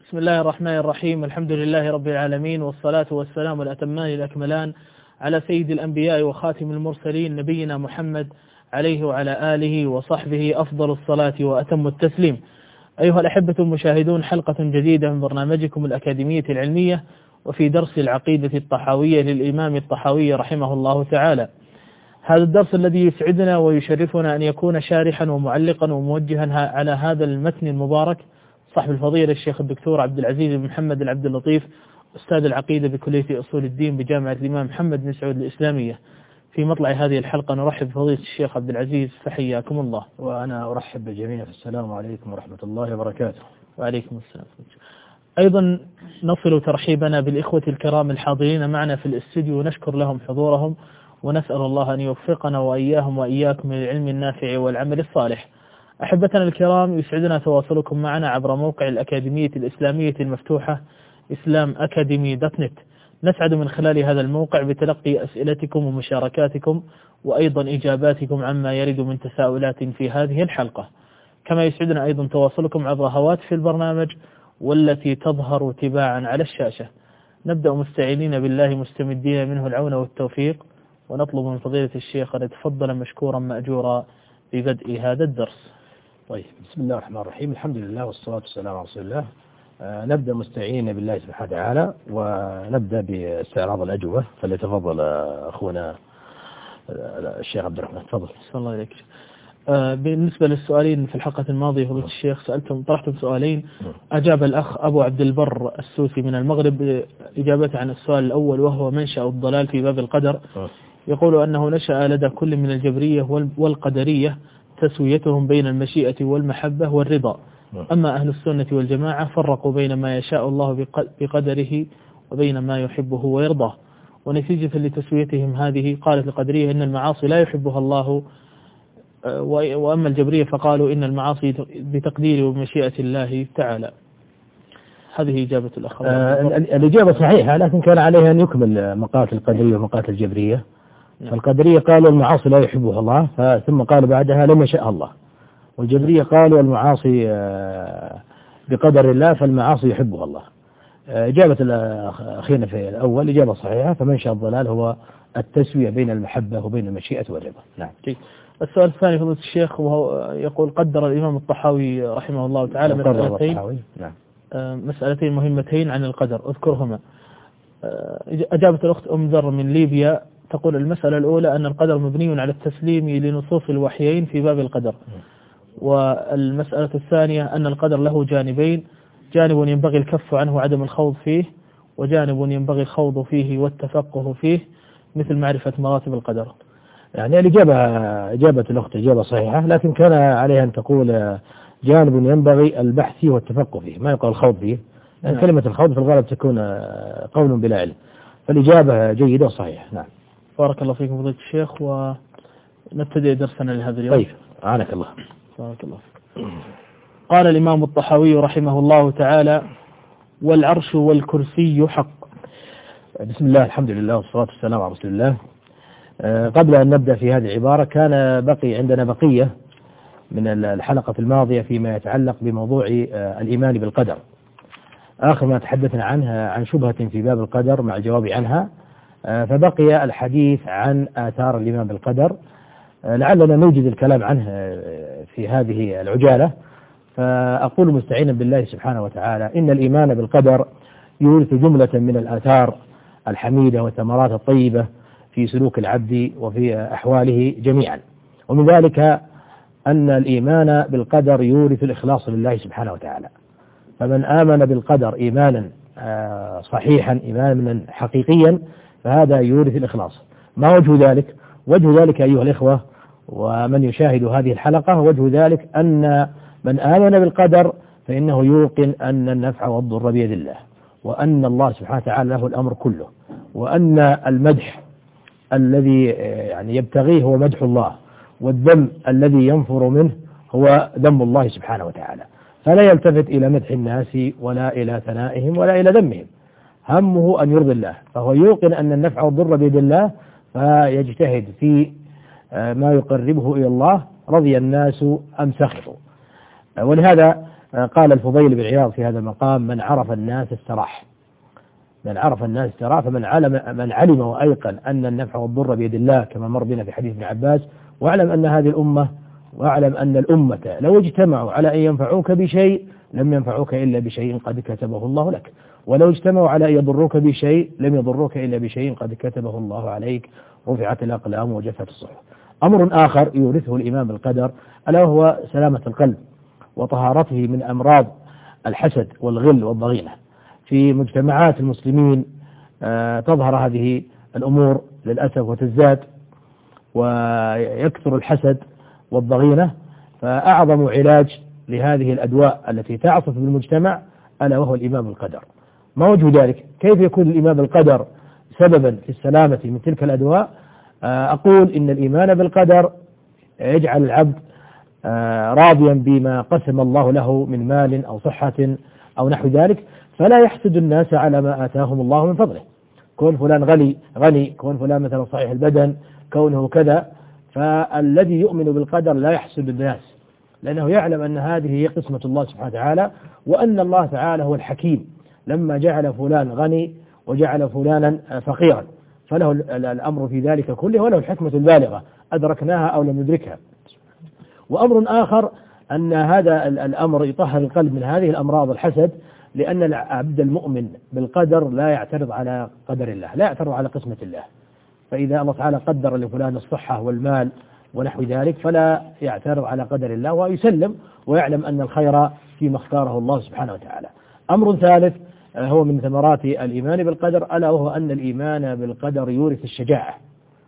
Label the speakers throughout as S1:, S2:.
S1: بسم الله الرحمن الرحيم. الحمد لله رب العالمين، والصلاة والسلام الأتمان الأكملان على سيد الأنبياء وخاتم المرسلين نبينا محمد عليه وعلى آله وصحبه أفضل الصلاة وأتم التسليم. أيها الأحبة المشاهدون، حلقة جديدة من برنامجكم الأكاديمية العلمية، وفي درس العقيدة الطحاوية للإمام الطحاوي رحمه الله تعالى. هذا الدرس الذي يسعدنا ويشرفنا أن يكون شارحا ومعلقا وموجها على هذا المتن المبارك صاحب الفضيلة الشيخ الدكتور عبد العزيز بن محمد العبد اللطيف، أستاذ العقيدة بكلية أصول الدين بجامعة الإمام محمد بن سعود الإسلامية. في مطلع هذه الحلقة نرحب بفضيلة الشيخ عبد العزيز، فحياكم الله.
S2: وأنا أرحب بالجميع. السلام عليكم ورحمة الله وبركاته.
S1: وعليكم السلام. أيضا نصل ترحيبنا بالإخوة الكرام الحاضرين معنا في الاستديو، ونشكر لهم حضورهم، ونسأل الله أن يوفقنا وإياهم وإياكم للعلم النافع والعمل الصالح. أحبتنا الكرام، يسعدنا تواصلكم معنا عبر موقع الأكاديمية الإسلامية المفتوحة islamacademy.net. نسعد من خلال هذا الموقع بتلقي أسئلتكم ومشاركاتكم، وأيضا إجاباتكم عما يرد من تساؤلات في هذه الحلقة. كما يسعدنا أيضا تواصلكم عبر هواتف البرنامج والتي تظهر تباعا على الشاشة. نبدأ مستعينين بالله مستمدين منه العون والتوفيق، ونطلب من فضيلة الشيخ أن يتفضل مشكورا مأجورا ببدء هذا الدرس.
S2: طيب، بسم الله الرحمن الرحيم. الحمد لله والصلاة والسلام على رسول الله. نبدأ مستعينين بالله سبحانه وتعالى، ونبدأ باستعراض الأجوبة. فليتفضل أخونا الشيخ عبد الرحمن، تفضل.
S1: صلى الله عليك. بالنسبة للسؤالين في الحلقة الماضية فضيلة الشيخ طرحتم سؤالين. أجاب الأخ أبو عبد البر السوسي من المغرب إجابة عن السؤال الأول، وهو منشأ الضلال في باب القدر. يقول أنه نشأ لدى كل من الجبرية والقدرية تسويتهم بين المشيئة والمحبة والرضا. أما أهل السنة والجماعة فرقوا بين ما يشاء الله بقدره وبين ما يحبه ويرضاه. ونتيجة لتسويتهم هذه قالت القدرية إن المعاصي لا يحبها الله، وأما الجبرية فقالوا إن المعاصي بتقدير ومشيئة الله تعالى. هذه إجابة الأخ.
S2: الإجابة صحيحة، لكن كان عليها أن يكمل مقالة القدرية ومقالة الجبرية. فالقدرية قالوا المعاصي لا يحبها الله، ثم قال بعدها لم يشاء الله. والجبرية قالوا المعاصي بقدر الله، فالمعاصي يحبها الله. إجابة أخينا في الأول إجابة صحيحة، فمنشأ الضلال هو التسوية بين المحبة وبين المشيئة والرضا.
S1: نعم. السؤال الثاني فضيلة الشيخ، وهو يقول قدر الإمام الطحاوي رحمه الله تعالى مسألتين مهمتين عن القدر، أذكرهما. أجابت الأخت أم ذر من ليبيا، تقول المسألة الأولى أن القدر مبني على التسليم لنصوص الوحيين في باب القدر. والمسألة الثانية أن القدر له جانبين، جانب ينبغي الكف عنه وعدم الخوض فيه، وجانب ينبغي الخوض فيه والتفقه فيه، مثل معرفة مراتب القدر.
S2: يعني إجابة الأخت إجابة صحيحة، لكن كان عليها أن تقول جانب ينبغي البحث فيه والتفقه فيه، ما يقال الخوض فيه، يعني كلمة الخوض في الغالب تكون قول بلا علم. فالإجابة جيدة وصحيحة. نعم.
S1: بارك الله فيكم فضيلة الشيخ، ونبتدئ درسنا لهذا اليوم.
S2: طيب، عانك الله.
S1: بارك الله فيك. قال الإمام الطحاوي رحمه الله تعالى: والعرش والكرسي حق.
S2: بسم الله، الحمد لله والصلاة والسلام على رسول الله. قبل أن نبدأ في هذه العبارة، كان بقي عندنا بقية من الحلقة الماضية فيما يتعلق بموضوع الإيمان بالقدر. آخر ما تحدثنا عنها عن شبهة في باب القدر مع الجواب عنها، فبقي الحديث عن آثار الإيمان بالقدر. لعلنا نوجد الكلام عنه في هذه العجالة. فأقول مستعينا بالله سبحانه وتعالى إن الإيمان بالقدر يورث جملة من الآثار الحميدة والثمرات الطيبة في سلوك العبد وفي أحواله جميعا. ومن ذلك أن الإيمان بالقدر يورث الإخلاص لله سبحانه وتعالى. فمن آمن بالقدر إيمانا صحيحا، إيمانا حقيقيا، فهذا يورث الإخلاص. ما وجه ذلك؟ وجه ذلك أيها الإخوة ومن يشاهد هذه الحلقة، وجه ذلك أن من آمن بالقدر فإنه يوقن أن النفع والضر بيد الله، وأن الله سبحانه وتعالى له الأمر كله، وأن المدح الذي يعني يبتغيه هو مدح الله، والذم الذي ينفر منه هو ذم الله سبحانه وتعالى. فلا يلتفت إلى مدح الناس ولا إلى ثنائهم ولا إلى ذمهم، همه أن يرضي الله. فهو يوقن أن النفع والضر بيد الله، فيجتهد في ما يقربه إلى الله، رضي الناس أم سخطوا. ولهذا قال الفضيل بن عياض في هذا المقام: من عرف الناس استراح. من عرف الناس استراح. من علم وأيقن أن النفع والضر بيد الله، كما مر بنا في حديث ابن عباس: واعلم أن هذه الأمة، واعلم أن الأمة لو اجتمعوا على أن ينفعوك بشيء لم ينفعوك إلا بشيء قد كتبه الله لك، ولو اجتمعوا على أن يضروك بشيء لم يضروك إلا بشيء قد كتبه الله عليك. رفعت الأقلام وجفت الصحف. أمر آخر يورثه الإيمان بالقدر ألا وهو سلامة القلب وطهارته من أمراض الحسد والغل والضغينة. في مجتمعات المسلمين تظهر هذه الأمور للأسف وتزداد، ويكثر الحسد والضغينة. فأعظم علاج لهذه الأدواء التي تعصف بالمجتمع ألا وهو الإيمان بالقدر. ما وجه ذلك؟ كيف يكون الإيمان بالقدر سببا في السلامة من تلك الأدواء؟ أقول إن الإيمان بالقدر يجعل العبد راضيا بما قسم الله له من مال أو صحة أو نحو ذلك، فلا يحسد الناس على ما آتاهم الله من فضله. كون فلان غني، كون فلان مثلا صحيح البدن، كونه كذا. فالذي يؤمن بالقدر لا يحسد الناس، لأنه يعلم أن هذه هي قسمة الله سبحانه وتعالى، وأن الله تعالى هو الحكيم لما جعل فلان غني وجعل فلانا فقيرا، فله الأمر في ذلك كله وله الحكمة البالغة أدركناها أو لم ندركها. وأمر آخر أن هذا الأمر يطهر القلب من هذه الأمراض الحسد، لأن العبد المؤمن بالقدر لا يعترض على قدر الله، لا يعترض على قسمة الله. فإذا الله تعالى قدر لفلان الصحة والمال ونحو ذلك فلا يعترض على قدر الله ويسلم، ويعلم أن الخير فيما اختاره الله سبحانه وتعالى. أمر ثالث هو من ثمرات الإيمان بالقدر ألا وهو أن الإيمان بالقدر يورث الشجاعة.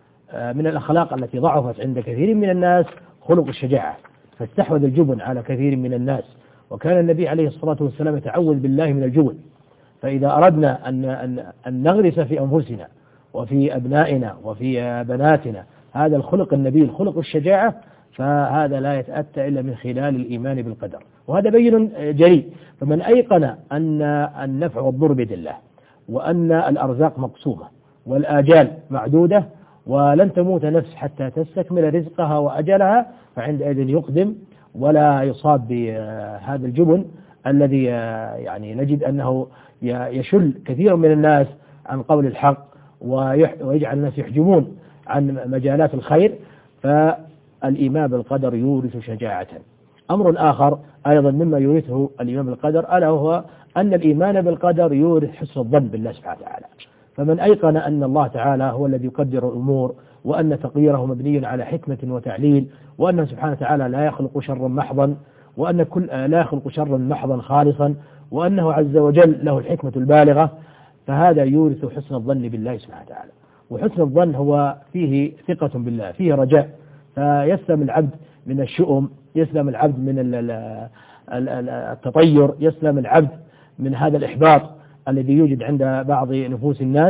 S2: من الأخلاق التي ضعفت عند كثير من الناس خلق الشجاعة، فاستحوذ الجبن على كثير من الناس، وكان النبي عليه الصلاة والسلام يتعوذ بالله من الجبن. فإذا أردنا أن نغرس في أنفسنا وفي أبنائنا وفي بناتنا هذا الخلق النبيل خلق الشجاعة، فهذا لا يتأتى إلا من خلال الإيمان بالقدر، وهذا بين جلي. فمن أيقن أن النفع والضر بيد الله، وأن الأرزاق مقسومة والآجال معدودة ولن تموت نفس حتى تستكمل رزقها وأجلها، فعندئذ يقدم ولا يصاب بهذا الجبن الذي يعني نجد أنه يشل كثير من الناس عن قول الحق ويجعل الناس يحجمون عن مجالات الخير. فالإيمان بالقدر يورث شجاعة. أمر آخر أيضا مما يورثه الإيمان بالقدر ألا وهو أن الإيمان بالقدر يورث حسن الظن بالله سبحانه وتعالى. فمن أيقن أن الله تعالى هو الذي يقدر الأمور، وأن تقديره مبني على حكمة وتعليل، وأنه سبحانه وتعالى لا يخلق شرا محضا، وأن لا يخلق شرا محضا خالصا، وأنه عز وجل له الحكمة البالغة، فهذا يورث حسن الظن بالله سبحانه وتعالى. وحسن الظن هو فيه ثقة بالله، فيه رجاء، فيسلم العبد من الشؤم، يسلم العبد من التطير، يسلم العبد من هذا الإحباط الذي يوجد عند بعض نفوس الناس.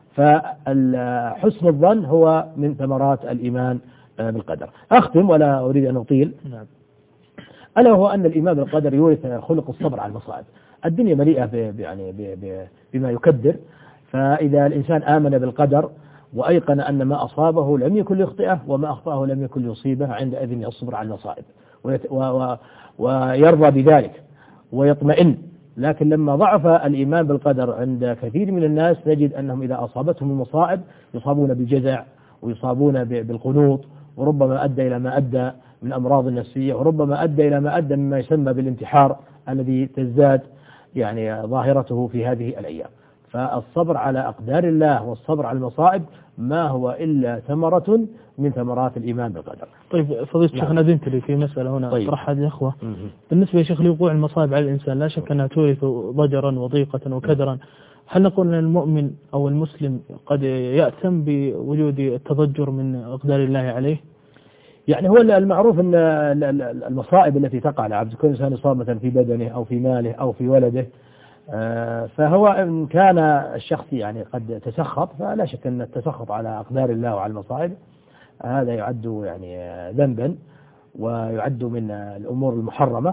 S2: فحسن الظن هو من ثمرات الإيمان بالقدر. أختم ولا أريد أن أطيل. ألا هو أن الإيمان بالقدر يورث خلق الصبر على المصائب. الدنيا مليئة بما يكدر، فإذا الإنسان آمن بالقدر وأيقن أن ما أصابه لم يكن ليخطئه وما أخطأه لم يكن ليصيبه، عندئذ يصبر على المصائب ويرضى بذلك ويطمئن. لكن لما ضعف الإيمان بالقدر عند كثير من الناس نجد أنهم إذا أصابتهم المصائب يصابون بالجزع ويصابون بالقنوط، وربما أدى إلى ما أدى من أمراض النفسية، وربما أدى إلى ما أدى مما يسمى بالانتحار الذي تزداد يعني ظاهرته في هذه الأيام. فالصبر على أقدار الله والصبر على المصائب ما هو إلا ثمرة من ثمرات الإيمان بالقدر.
S1: طيب فضيلة الشيخ، أنا أذنت لي في مسألة هنا أطرحها للأخوة. بالنسبة يا شيخ لوقوع المصائب على الإنسان لا شك أنها تورث ضجرا وضيقة وكدرا. هل نقول أن المؤمن أو المسلم قد يأتم بوجود التضجر من أقدار الله عليه؟
S2: يعني هو المعروف أن المصائب التي تقع على عبد كل إنسان يصاب مثلا في بدنه أو في ماله أو في ولده، فهو إن كان الشخص يعني قد تسخط فلا شك أن التسخط على أقدار الله وعلى المصائب هذا يعد يعني ذنبا ويعد من الأمور المحرمة.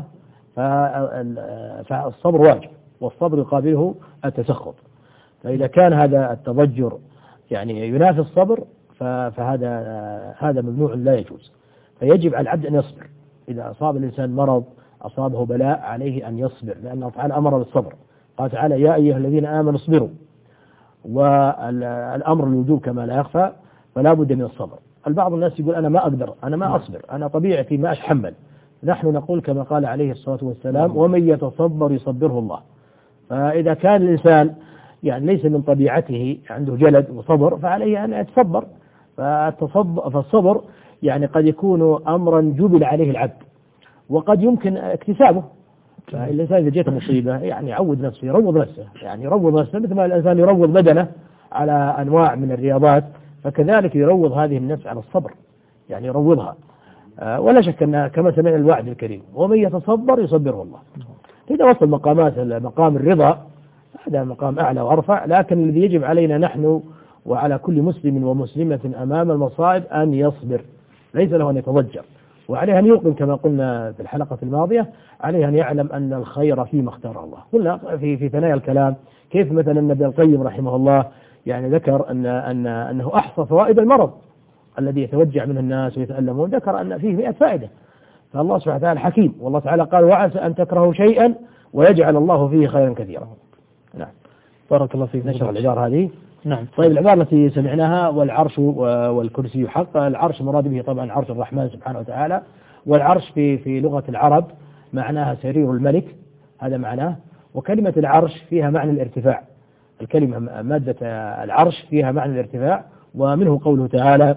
S2: فالصبر واجب، والصبر يقابله التسخط. فإذا كان هذا التضجر يعني ينافي الصبر فهذا ممنوع لا يجوز. فيجب على العبد أن يصبر. إذا أصاب الإنسان مرض أصابه بلاء عليه أن يصبر، لأن الله تعالى أمر بالصبر. قال تعالى يا أيها الذين آمنوا اصبروا، والأمر الوجوب كما لا يخفى، فلا بد من الصبر. البعض الناس يقول أنا ما أقدر، أنا ما أصبر، أنا طبيعتي ما أتحمل. نحن نقول كما قال عليه الصلاة والسلام ومن يتصبر يصبره الله. فإذا كان الإنسان يعني ليس من طبيعته عنده جلد وصبر فعليه أن يتصبر. فالصبر يعني قد يكون أمرا جبل عليه العبد وقد يمكن اكتسابه. فالإنسان إذا جاءته مصيبة يعني يعود نفسه، يروض نفسه، يعني يروض نفسه مثل ما الإنسان يروض بدنه على أنواع من الرياضات، فكذلك يروض هذه النفس على الصبر، يعني يروضها. ولا شك أن كما سمعنا الوعد الكريم ومن يتصبر يصبره الله. إذا وصل مقام الرضا هذا مقام أعلى وأرفع، لكن الذي يجب علينا نحن وعلى كل مسلم ومسلمة أمام المصائب أن يصبر، ليس له أن يتضجر، وعليه أن يوقن كما قلنا في الحلقة الماضية، عليه أن يعلم أن الخير فيما اختار الله. قلنا في ثنايا الكلام كيف مثلا ابن القيم رحمه الله يعني ذكر أنه أحصى فوائد المرض الذي يتوجع منه الناس ويتألمون، ذكر أن فيه 100 فائدة. فالله سبحانه وتعالى حكيم، والله تعالى قال وعسى أن تكرهوا شيئا ويجعل الله فيه خيرا كثيرا. نعم.
S1: بارك الله فيك.
S2: نشر العبارة هذه.
S1: نعم.
S2: طيب العبارة التي سمعناها والعرش والكرسي حق، العرش مراد به طبعا عرش الرحمن سبحانه وتعالى، والعرش في لغة العرب معناها سرير الملك، هذا معناه. وكلمة العرش فيها معنى الارتفاع، الكلمة مادة العرش فيها معنى الارتفاع، ومنه قوله تعالى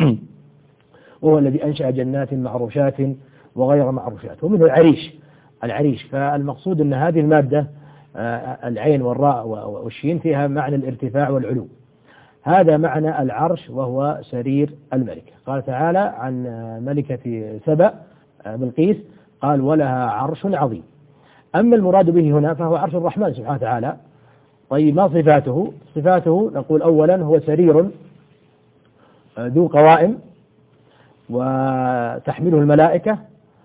S2: وهو الذي أنشأ جنات معروشات وغير معروشات، ومنه العريش. فالمقصود أن هذه المادة العين والراء والشين فيها معنى الارتفاع والعلو، هذا معنى العرش وهو سرير الملك. قال تعالى عن ملكة سبأ بلقيس قال ولها عرش عظيم. أما المراد به هنا فهو عرش الرحمن سبحانه وتعالى. طيب ما صفاته؟ صفاته نقول أولا هو سرير ذو قوائم وتحمله الملائكة،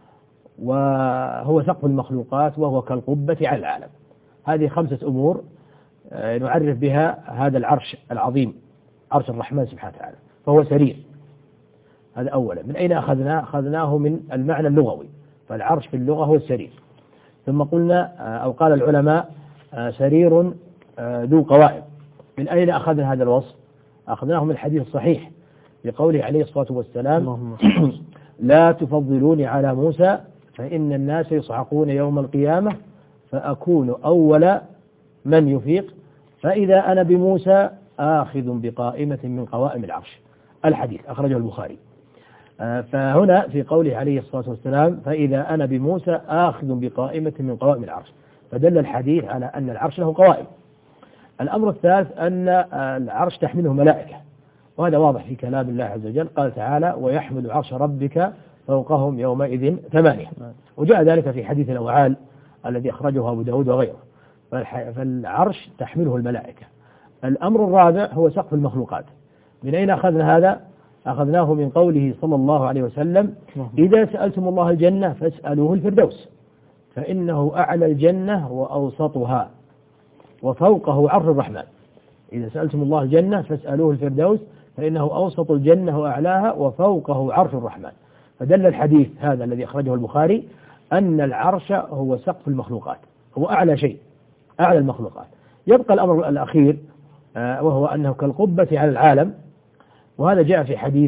S2: وهو سقف المخلوقات، وهو كالقبة على العالم. هذه 5 أمور نعرف بها هذا العرش العظيم، عرش الرحمن سبحانه وتعالى. فهو سرير، هذا أولا. من أين أخذناه من المعنى اللغوي، فالعرش في اللغة هو السرير. ثم قلنا أو قال العلماء سرير ذو قوائم. من أين أخذنا هذا الوصف؟ أخذناه من الحديث الصحيح بقوله عليه الصلاة والسلام لا تفضلوني على موسى فإن الناس يصعقون يوم القيامة فأكون أول من يفيق فإذا أنا بموسى آخذ بقائمة من قوائم العرش. الحديث أخرجه البخاري. فهنا في قوله عليه الصلاة والسلام فإذا أنا بموسى آخذ بقائمة من قوائم العرش، فدل الحديث على أن العرش له قوائم. الأمر الثالث أن العرش تحمله ملائكة، وهذا واضح في كلام الله عز وجل. قال تعالى ويحمل عرش ربك فوقهم يومئذ 8. وجاء ذلك في حديث الأوعال الذي أخرجه أبو داود وغيره. فالعرش تحمله الملائكة. الأمر الرابع هو سقف المخلوقات. من أين أخذنا هذا؟ أخذناه من قوله صلى الله عليه وسلم إذا سألتم الله الجنة فاسألوه الفردوس فإنه أعلى الجنة وأوسطها وفوقه عرش الرحمن. إذا سألتم الله الجنة فاسألوه الفردوس فإنه أوسط الجنة وأعلاها وفوقه عرش الرحمن. فدل الحديث هذا الذي أخرجه البخاري أن العرش هو سقف المخلوقات، هو أعلى شيء، أعلى المخلوقات. يبقى الأمر الأخير وهو أنه كالقبة على العالم، وهذا جاء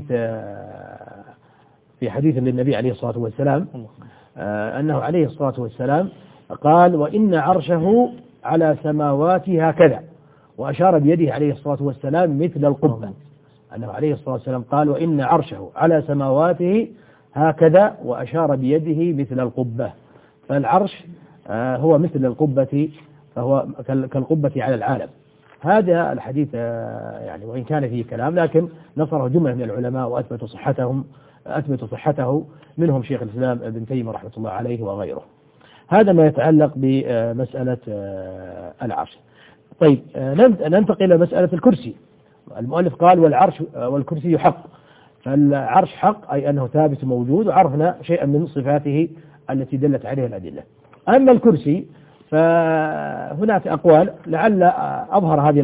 S2: في حديث للنبي عليه الصلاة والسلام أنه عليه الصلاة والسلام قال وإن عرشه على سماواته هكذا، وأشار بيده عليه الصلاة والسلام مثل القبة. أنه عليه الصلاة والسلام قال وإن عرشه على سماواته هكذا وأشار بيده مثل القبة. فالعرش هو مثل القبة، فهو كالقبة على العالم. هذا الحديث يعني وإن كان فيه كلام لكن نصره جملة من العلماء وأثبتوا صحته منهم شيخ الإسلام ابن تيمية رحمة الله عليه وغيره. هذا ما يتعلق بمسألة العرش. طيب ننتقل إلى مسألة الكرسي. المؤلف قال والعرش والكرسي حق. فالعرش حق أي أنه ثابت موجود، وعرفنا شيئا من صفاته التي دلت عليها الأدلة. أما الكرسي فهناك أقوال، لعل أظهر هذه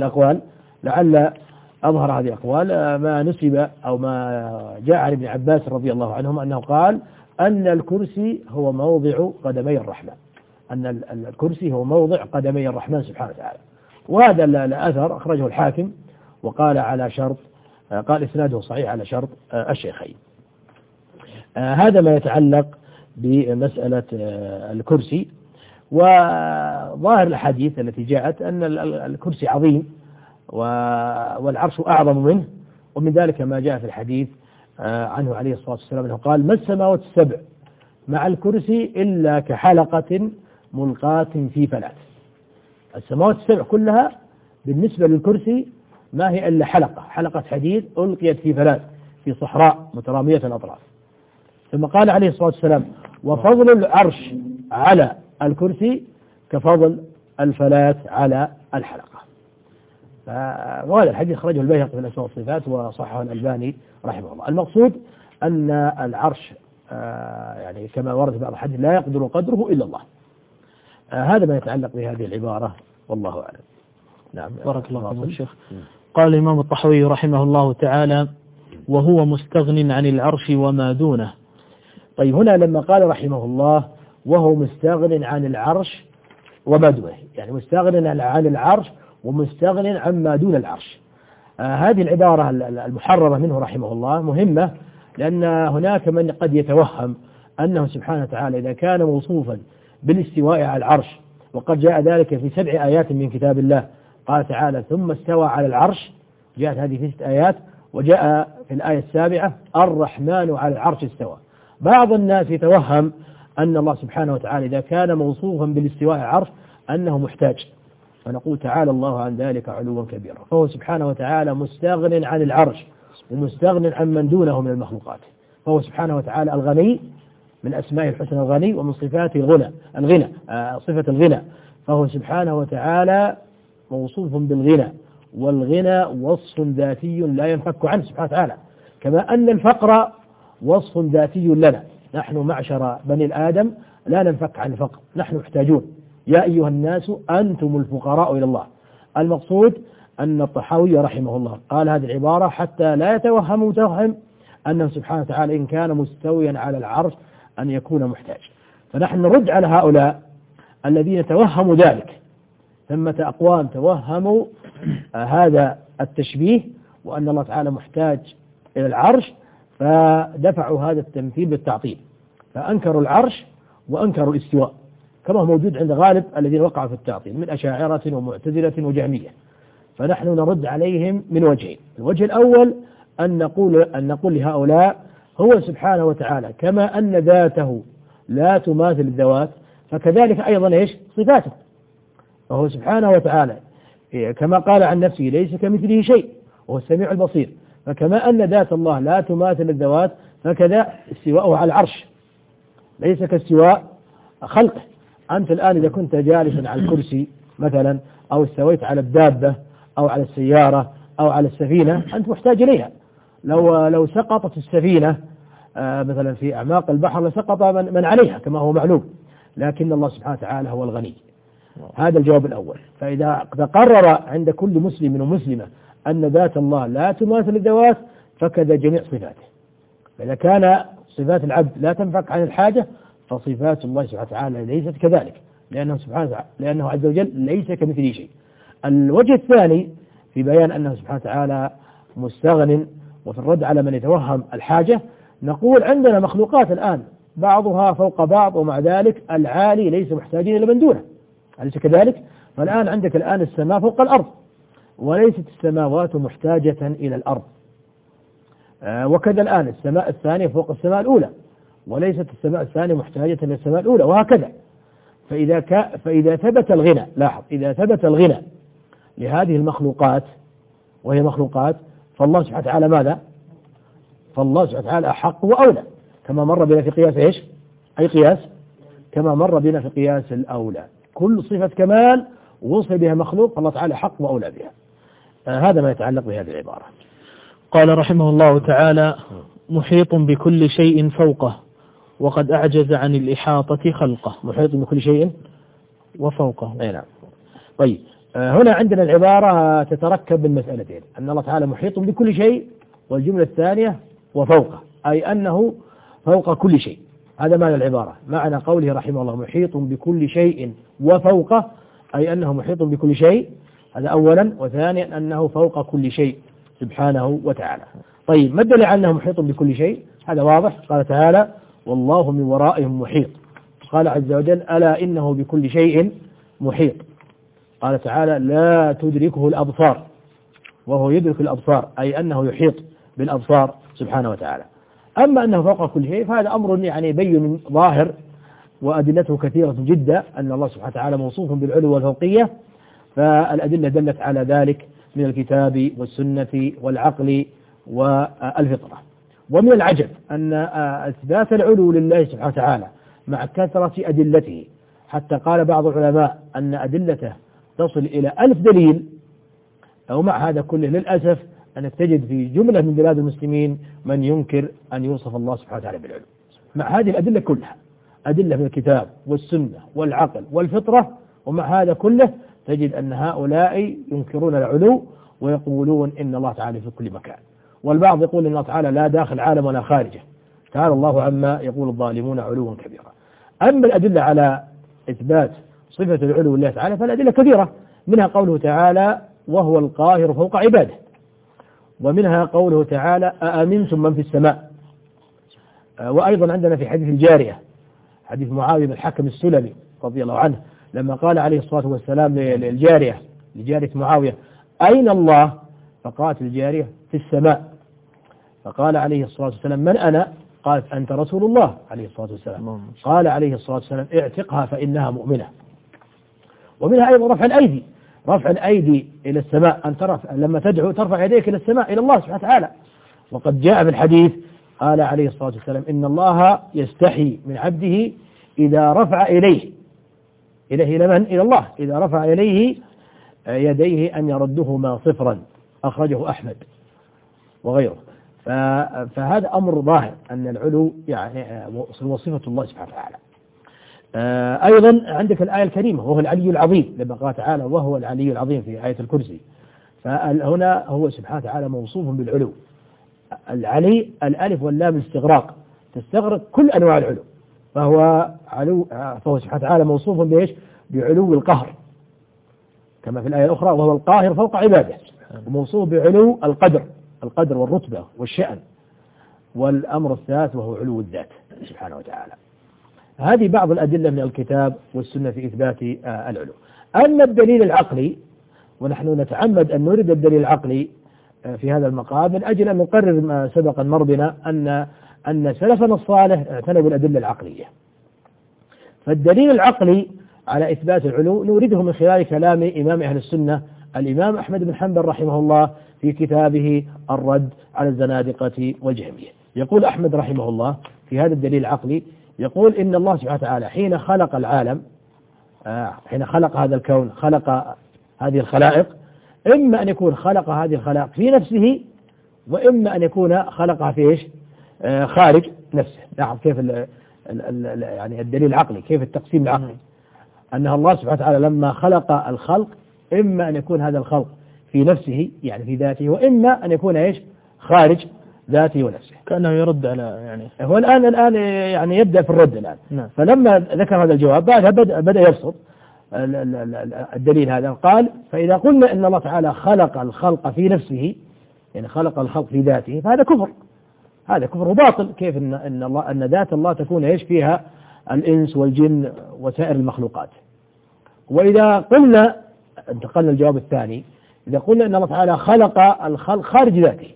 S2: الأقوال ما نسب أو ما جاء عن ابن عباس رضي الله عنهما أنه قال أن الكرسي هو موضع قدمي الرحمن، أن الكرسي هو موضع قدمي الرحمن سبحانه وتعالى. وهذا الأثر أخرجه الحاكم وقال على شرط، قال إسناده صحيح على شرط الشيخين. هذا ما يتعلق بمسألة الكرسي. وظاهر الحديث التي جاءت أن الكرسي عظيم والعرش أعظم منه، ومن ذلك ما جاء في الحديث عنه عليه الصلاة والسلام أنه قال: ما السماوات السبع مع الكرسي إلا كحلقة ملقاة في فلاة. السماوات السبع كلها بالنسبة للكرسي ما هي إلا حلقة حديد ألقيت في فلاة في صحراء مترامية الأطراف. ثم قال عليه الصلاة والسلام: وفضل العرش على الكرسي كفضل الفلاة على الحلقة. وهذا الحديث خرجه البيهقي في الأسماء والصفات وصححه الألباني رحمه الله. المقصود أن العرش يعني كما ورد في بعض الحديث لا يقدر قدره إلا الله. هذا ما يتعلق بهذه العبارة والله أعلم.
S1: نعم، بارك الله فيك الشيخ. قال الإمام الطحاوي رحمه الله تعالى: وهو مستغن عن العرش وما دونه.
S2: طيب، هنا لما قال رحمه الله وهو مستغن عن العرش وما دونه، يعني مستغن عن العرش ومستغن عما دون العرش. هذه العبارة المحررة منه رحمه الله مهمة، لأن هناك من قد يتوهم أنه سبحانه وتعالى إذا كان موصوفا بالاستواء على العرش، وقد جاء ذلك في 7 آيات من كتاب الله. قال تعالى: ثم استوى على العرش، جاءت هذه في 6 آيات، وجاء في الآية 7 الرحمن على العرش استوى. بعض الناس يتوهم أن الله سبحانه وتعالى إذا كان موصوفا بالاستواء على العرش أنه محتاج، فنقول تعالى الله عن ذلك علوا كبيرا. فهو سبحانه وتعالى مستغن عن العرش ومستغن عن من دونه من المخلوقات. فهو سبحانه وتعالى الغني، من أسماء الحسنى الغني، ومن صفاته الغنى صفة الغنى. فهو سبحانه وتعالى موصوف بالغنى، والغنى وصف ذاتي لا ينفك عنه سبحانه وتعالى، كما أن الفقر وصف ذاتي لنا. نحن معشر بني الآدم لا ننفك عن الفقر، نحن محتاجون. يا أيها الناس أنتم الفقراء إلى الله. المقصود أن الطحاوي رحمه الله قال هذه العبارة حتى لا يتوهم متوهم أنه سبحانه وتعالى إن كان مستويا على العرش أن يكون محتاج. فنحن نرد على هؤلاء الذين توهموا ذلك. ثمة أقوام توهموا هذا التشبيه وأن الله تعالى محتاج إلى العرش، فدفعوا هذا التمثيل بالتعطيل، فأنكروا العرش وأنكروا الاستواء، كما هو موجود عند غالب الذين وقعوا في التعطيل من أشاعرة ومعتزلة وجهمية. فنحن نرد عليهم من وجهين. الوجه الأول أن نقول لهؤلاء: هو سبحانه وتعالى كما أن ذاته لا تماثل الذوات، فكذلك أيضا صفاته. فهو سبحانه وتعالى كما قال عن نفسه ليس كمثله شيء وهو السميع البصير، فكما أن ذات الله لا تماثل الذوات فكذا استواءه على العرش ليس كاستواء خلقه. أنت الآن إذا كنت جالسا على الكرسي مثلا، أو استويت على الدابة أو على السيارة أو على السفينة، أنت محتاج إليها. لو سقطت السفينة مثلا في أعماق البحر لسقط من عليها كما هو معلوم، لكن الله سبحانه وتعالى هو الغني. هذا الجواب الأول. فإذا تقرر عند كل مسلم ومسلمة أن ذات الله لا تماثل الذوات فكذا جميع صفاته. فإذا كان صفات العبد لا تنفك عن الحاجة فصفات الله سبحانه وتعالى ليست كذلك، لأنه عز وجل ليس كمثله شيء. الوجه الثاني في بيان أنه سبحانه وتعالى مستغن وفي الرد على من يتوهم الحاجة، نقول عندنا مخلوقات الآن بعضها فوق بعض، ومع ذلك العالي ليس محتاجين إلى من دونه، أليس كذلك؟ فالآن عندك الآن السماء فوق الأرض، وليست السماوات محتاجة إلى الأرض. وكذا الآن السماء الثانية فوق السماء الأولى، وليست السماء الثانية محتاجة إلى السماء الأولى، وهكذا. فإذا ثبت الغنى، لاحظ، إذا ثبت الغنى لهذه المخلوقات وهي مخلوقات، فالله سبحانه وتعالى ماذا؟ فالله سبحانه وتعالى أحق وأولى، كما مر بنا في قياس أي قياس؟ كما مر بنا في قياس الأولى. كل صفة كمال وصف بها مخلوق فالله تعالى حق وأولى بها. هذا ما يتعلق بهذه العبارة.
S1: قال رحمه الله تعالى: محيط بكل شيء فوقه وقد أعجز عن الإحاطة خلقه.
S2: محيط بكل شيء
S1: وفوقه.
S2: أي نعم. طيب، هنا عندنا العبارة تتركب من مسألتين: أن الله تعالى محيط بكل شيء، والجملة الثانية وفوقه، أي أنه فوق كل شيء. هذا معنى العبارة، معنى قوله رحمه الله محيط بكل شيء وفوقه، أي أنه محيط بكل شيء، هذا أولا، وثانيا أنه فوق كل شيء سبحانه وتعالى. طيب ما الدليل على أنه محيط بكل شيء؟ هذا واضح، قال تعالى والله من ورائهم محيط، قال عز وجل ألا إنه بكل شيء محيط، قال تعالى لا تدركه الأبصار وهو يدرك الأبصار، أي أنه يحيط بالأبصار سبحانه وتعالى. أما أنه فوق كل شيء فهذا أمر يعني بين ظاهر وأدلته كثيرة جدا، أن الله سبحانه وتعالى موصوف بالعلو والفوقية، فالأدلة دلت على ذلك من الكتاب والسنة والعقل والفطرة. ومن العجب أن إثبات العلو لله سبحانه وتعالى مع كثرة أدلته، حتى قال بعض العلماء أن أدلته تصل إلى 1000 دليل، أو مع هذا كله للأسف أنك تجد في جملة من بلاد المسلمين من ينكر أن يوصف الله سبحانه وتعالى بالعلو مع هذه الأدلة كلها، أدلة من الكتاب والسنة والعقل والفطرة، ومع هذا كله تجد أن هؤلاء ينكرون العلو ويقولون إن الله تعالى في كل مكان، والبعض يقول إن الله تعالى لا داخل عالم ولا خارجه، تعالى الله عما يقول الظالمون علوا كبيرا. أما الأدلة على إثبات صفة العلو لله تعالى فالأدلة كثيرة، منها قوله تعالى وهو القاهر فوق عباده، ومنها قوله تعالى أأمنتم من في السماء. وأيضا عندنا في حديث الجارية، حديث معاوية بن الحكم السلمي رضي الله عنه، لما قال عليه الصلاة والسلام للجارية معاوية أين الله؟ فقالت الجارية في السماء، فقال عليه الصلاة والسلام من أنا؟ قالت أنت رسول الله عليه الصلاة والسلام، قال عليه الصلاة والسلام اعتقها فإنها مؤمنة. ومنها أيضا رفع الأيدي إلى السماء، أن لما تدعو ترفع يديك إلى السماء إلى الله سبحانه وتعالى، وقد جاء في الحديث قال عليه الصلاة والسلام إن الله يستحي من عبده إذا رفع إليه لمن؟ إلى الله، إذا رفع إليه يديه أن يردهما صفرا، أخرجه أحمد وغيره. فهذا أمر ظاهر أن العلو يعني وصفة الله سبحانه وتعالى. أيضا عندك الآية الكريمة وهو العلي العظيم، لما قال تعالى وهو العلي العظيم في آية الكرسي، فهنا هو سبحانه وتعالى موصوف بالعلو. العلي الألف واللام استغراق، تستغرق كل أنواع العلو، فهو سبحانه وتعالى موصوف بإيش؟ بعلو القهر، كما في الآية الأخرى وهو القاهر فوق عباده، وموصوف بعلو القدر والرتبة والشأن. والأمر الثالث وهو علو الذات سبحانه وتعالى. هذه بعض الأدلة من الكتاب والسنة في إثبات العلو. أما الدليل العقلي، ونحن نتعمد أن نريد الدليل العقلي في هذا المقام من أجل أن نقرر ما سبق مر بنا أن سلفنا الصالح اعتنوا بالأدلة العقلية. فالدليل العقلي على إثبات العلو نريده من خلال كلام إمام أهل السنة الإمام أحمد بن حنبل رحمه الله في كتابه الرد على الزنادقة والجهمية. يقول أحمد رحمه الله في هذا الدليل العقلي، يقول إن الله سبحانه وتعالى حين خلق العالم، حين خلق هذا الكون، خلق هذه الخلائق، إما أن يكون خلق هذه الخلائق في نفسه، وإما أن يكون خلقها في إيش؟ خارج نفسه. لاحظ كيف يعني الدليل العقلي، كيف التقسيم العقلي، أن الله سبحانه وتعالى لما خلق الخلق إما أن يكون هذا الخلق في نفسه يعني في ذاته، وإما أن يكون إيش؟ خارج ذاته ونفسه.
S1: كأنه يرد على يعني
S2: هو الآن يعني يبدأ في الرد الآن.
S1: نعم.
S2: فلما ذكر هذا الجواب بعدها بدأ يبسط الدليل هذا، قال فإذا قلنا أن الله تعالى خلق الخلق في نفسه، يعني خلق الخلق في ذاته، فهذا كفر، هذا كفر وباطل. كيف أن ذات الله تكون إيش؟ فيها الإنس والجن وسائر المخلوقات. وإذا قلنا انتقلنا الجواب الثاني، إذا قلنا أن الله تعالى خلق الخلق خارج ذاته،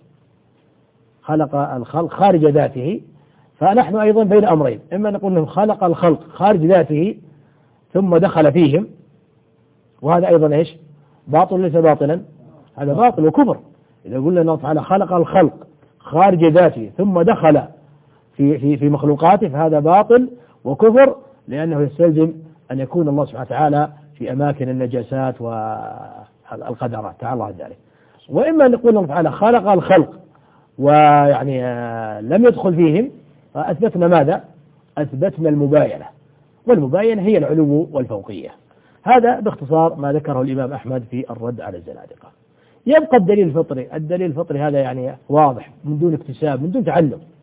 S2: خلق الخلق خارج ذاته، فنحن أيضا بين أمرين، إما نقول أنه خلق الخلق خارج ذاته ثم دخل فيهم، وهذا أيضا إيش؟ باطل ليس باطلا، هذا باطل وكفر. إذا قلنا أن الله تعالى خلق الخلق خارج ذاته ثم دخل في مخلوقاته، فهذا باطل وكفر، لأنه يستلزم أن يكون الله سبحانه وتعالى في أماكن النجاسات والقذرات، تعالى الله عن ذلك. وإما أن نقول الله تعالى خلق الخلق ويعني لم يدخل فيهم، فأثبتنا ماذا؟ أثبتنا المباينة، والمباينة هي العلو والفوقية. هذا باختصار ما ذكره الإمام أحمد في الرد على الزنادقة. يبقى الدليل الفطري هذا يعني واضح من دون اكتساب، من دون تعلم،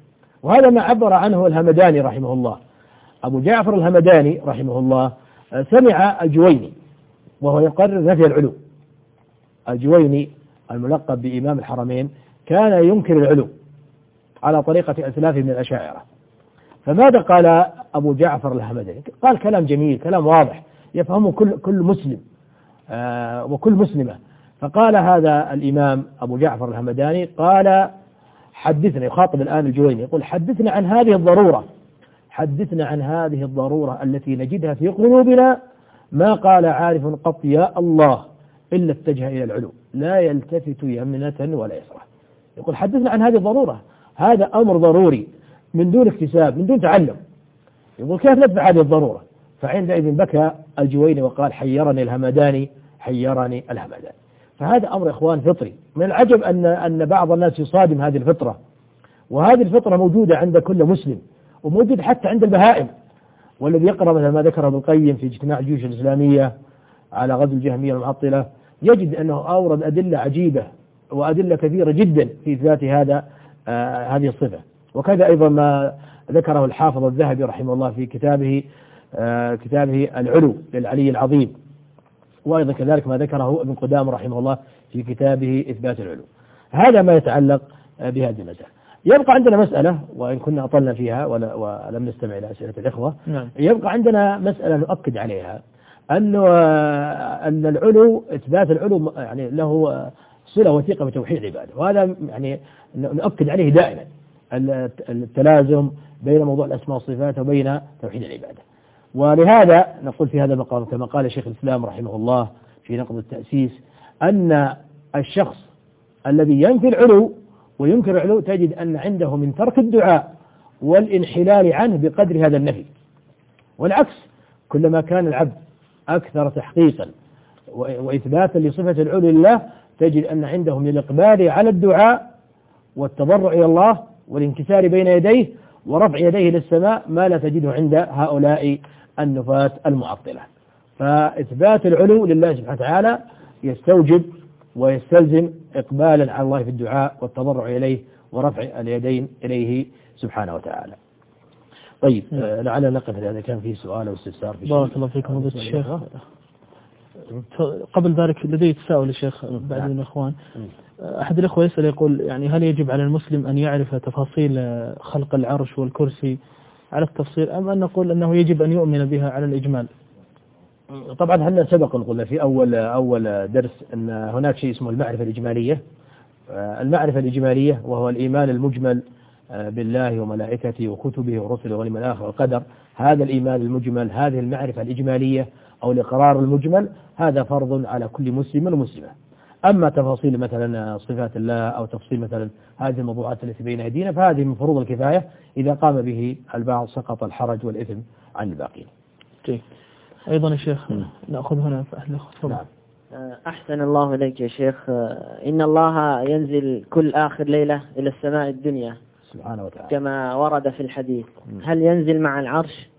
S2: وهذا ما عبر عنه الهمداني رحمه الله. أبو جعفر الهمداني رحمه الله سمع الجويني وهو يقرر نفي العلو. الجويني الملقب بإمام الحرمين كان ينكر العلو على طريقة أسلافه من الأشاعرة. فماذا قال أبو جعفر الهمداني؟ قال كلام جميل، كلام واضح يفهمه كل مسلم وكل مسلمة. فقال هذا الإمام أبو جعفر الهمداني قال حدثنا، يخاطب الآن الجويني، يقول حدثنا عن هذه الضرورة، حدثنا عن هذه الضرورة التي نجدها في قلوبنا ما قال عارف قط يا الله إلا اتجه إلى العلو لا يلتفت يمنة ولا يسرى. يقول حدثنا عن هذه الضرورة، هذا أمر ضروري من دون اكتساب من دون تعلم. يقول كيف ندفع هذه الضرورة؟ فعندئذ بكى الجويني وقال حيرني الهمداني، حيرني الهمداني. فهذا أمر إخوان فطري. من العجب أن بعض الناس يصادم هذه الفطرة، وهذه الفطرة موجودة عند كل مسلم وموجود حتى عند البهائم. والذي يقرأ مثل ما ذكره ابن القيم في اجتماع الجيوش الإسلامية على غزو الجهمية والمعطلة يجد أنه أورد أدلة عجيبة وأدلة كثيرة جدا في إثبات هذه الصفة. وكذا أيضا ما ذكره الحافظ الذهبي رحمه الله في كتابه العلو للعلي العظيم، وأيضا كذلك ما ذكره ابن قدامة رحمه الله في كتابه إثبات العلو. هذا ما يتعلق بهذه المسألة. يبقى عندنا مسألة وإن كنا أطلنا فيها ولم نستمع إلى أسئلة الإخوة.
S1: نعم.
S2: يبقى عندنا مسألة نؤكد عليها أن العلو، إثبات العلو يعني له صلة وثيقة بتوحيد العبادة، وهذا يعني نؤكد عليه دائما التلازم بين موضوع الأسماء والصفات وبين توحيد العبادة. ولهذا نقول في هذا المقام كما قال شيخ الإسلام رحمه الله في نقض التأسيس أن الشخص الذي ينفي العلو وينكر العلو تجد أن عنده من ترك الدعاء والانحلال عنه بقدر هذا النفي، والعكس كلما كان العبد أكثر تحقيقا وإثباتا لصفة العلو لله تجد أن عنده من الإقبال على الدعاء والتضرع إلى الله والانكسار بين يديه ورفع يديه للسماء ما لا تجده عند هؤلاء النفاة المعطلة. فإثبات العلو لله سبحانه وتعالى يستوجب ويستلزم إقبالا على الله في الدعاء والتضرع إليه ورفع اليدين إليه سبحانه وتعالى. طيب لعلنا نقف هذا كان فيه سؤال أو استفسار في
S1: بارك الله فيكم فضيلة الشيخ. قبل ذلك لدي تساؤل الشيخ بعد الإخوان. أحد الأخوة يسأل يقول يعني هل يجب على المسلم أن يعرف تفاصيل خلق العرش والكرسي على التفصيل أم أن نقول أنه يجب أن يؤمن بها على الإجمال؟
S2: طبعا هل سبق أن قلنا في أول درس أن هناك شيء اسمه المعرفة الإجمالية. المعرفة الإجمالية وهو الإيمان المجمل بالله وملائكته وكتبه ورسله واليوم الآخر والقدر. هذا الإيمان المجمل، هذه المعرفة الإجمالية أو الإقرار المجمل، هذا فرض على كل مسلم ومسلمة. أما تفاصيل مثلا صفات الله أو تفصيل مثلا هذه الموضوعات التي بين أيدينا فهذه من فروض الكفاية، إذا قام به البعض سقط الحرج والإثم عن الباقين.
S1: أيضا يا شيخ نأخذ هنا أهل الأخوة.
S3: نعم. أحسن الله إليك يا شيخ. إن الله ينزل كل آخر ليلة إلى السماء الدنيا
S2: سبحانه وتعالى
S3: كما ورد في الحديث. هل ينزل مع العرش؟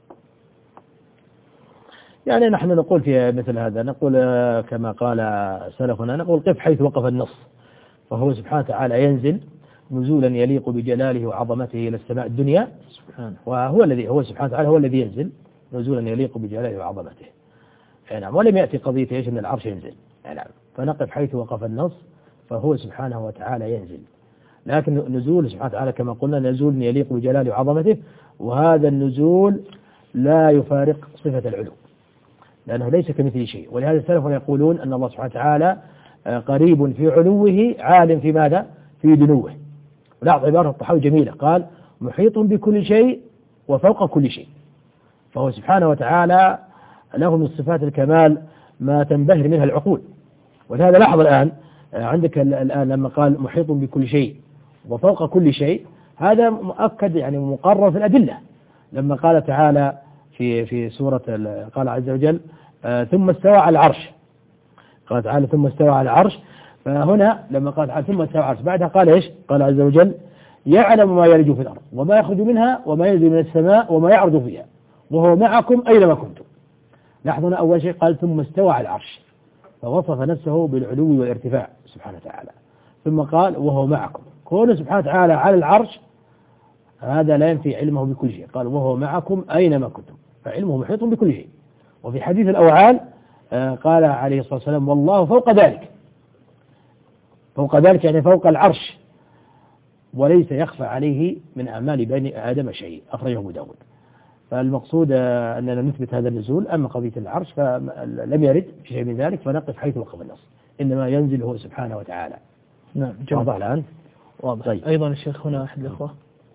S2: يعني نحن نقول في مثل هذا، نقول كما قال سلفنا، نقول قف حيث وقف النص، فهو سبحانه وتعالى ينزل نزولا يليق بجلاله وعظمته إلى السماء الدنيا سبحانه، هو سبحانه وتعالى هو الذي ينزل نزولا يليق بجلاله وعظمته. نعم. ولم يأتي قضية ايش ان العرش ينزل. نعم. فنقف حيث وقف النص، فهو سبحانه وتعالى ينزل، لكن نزول سبحانه وتعالى كما قلنا نزول يليق بجلاله وعظمته، وهذا النزول لا يفارق صفة العلو لأنه ليس كمثله شيء. ولهذا السلف يقولون أن الله سبحانه وتعالى قريب في علوه عالم في ماذا؟ في دنوه. ولاحظ عبارة الطحاوي جميلة، قال محيط بكل شيء وفوق كل شيء. فهو سبحانه وتعالى له من صفات الكمال ما تنبهر منها العقول. ولهذا لاحظ الآن عندك الآن لما قال محيط بكل شيء وفوق كل شيء، هذا مؤكد يعني مقرر في الأدلة. لما قال تعالى في سورة قال عز وجل ثم استوى على العرش، قال تعالى ثم استوى على العرش، فهنا لما قال تعالى ثم استوى على العرش بعدها قال ايش؟ قال عز وجل يعلم ما يلج في الأرض وما يخرج منها وما ينزل من السماء وما يعرض فيها وهو معكم أينما كنتم. لاحظنا أول شيء قال ثم استوى على العرش، فوصف نفسه بالعلو والارتفاع سبحانه وتعالى، ثم قال وهو معكم. كونه سبحانه وتعالى على العرش هذا لا ينفي علمه بكل شيء. قال وهو معكم أينما كنتم، فعلمه محيط بكل شيء. وفي حديث الأوعال قال عليه الصلاة والسلام والله فوق ذلك، فوق ذلك يعني فوق العرش، وليس يخفى عليه من أعمال بني آدم شيء. أخرجه أبو داود. فالمقصود أننا نثبت هذا النزول. أما قضية العرش فلم يرد في شيء من ذلك، فنقف حيث وقف النص، إنما ينزل هو سبحانه وتعالى.
S1: نعم
S2: واضح الآن؟
S1: واضح.
S2: طيب.
S1: أيضا الشيخ هنا أحد الأخوة.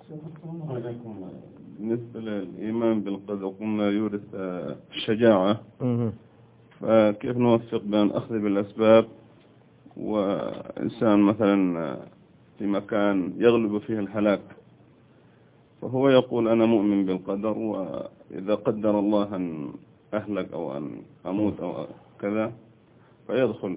S4: بالنسبة للإيمان بالقدر قلنا يورث الشجاعة، فكيف نوفق بين الأخذ بالأسباب وإنسان مثلا في مكان يغلب فيه الهلاك، فهو يقول أنا مؤمن بالقدر، وإذا قدر الله أن أهلك أو أن أموت أو كذا فيدخل،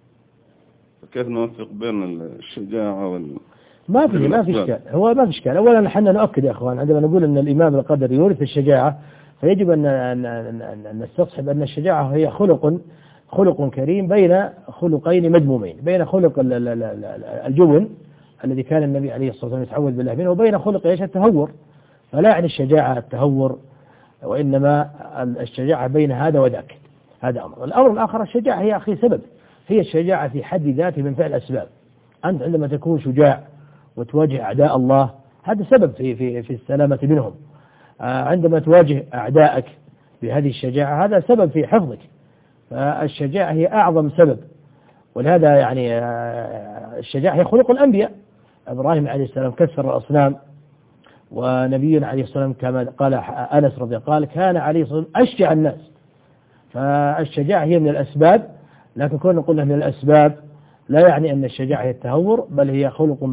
S4: فكيف نوفق بين الشجاعة
S2: ما في إشكال. هو ما في إشكال. أولا نحن نؤكد يا أخوان عندما نقول أن الإيمان بالقدر يورث الشجاعة، فيجب أن نستصحب أن الشجاعة هي خلق كريم بين خلقين مذمومين، بين خلق الجبن الذي كان النبي عليه الصلاة والسلام يتعوذ بالله منه، وبين خلق ايش؟ التهور. فلا يعني الشجاعة التهور، وإنما الشجاعة بين هذا وذاك. هذا أمر. الأمر الآخر الشجاعة هي أخي سبب، هي الشجاعة في حد ذاته من فعل أسباب. أنت عندما تكون شجاع وتواجه أعداء الله هذا سبب في السلامة منهم. عندما تواجه أعدائك بهذه الشجاعة هذا سبب في حفظك. فالشجاعة هي أعظم سبب، ولهذا يعني الشجاعة هي خلق الأنبياء. إبراهيم عليه السلام كسر الأصنام، ونبينا عليه السلام كما قال أنس رضي الله عنه كان عليه الصلاة والسلام أشجع الناس. فالشجاعة هي من الأسباب، لكن كنا نقول من الأسباب لا يعني أن الشجاعة هي التهور، بل هي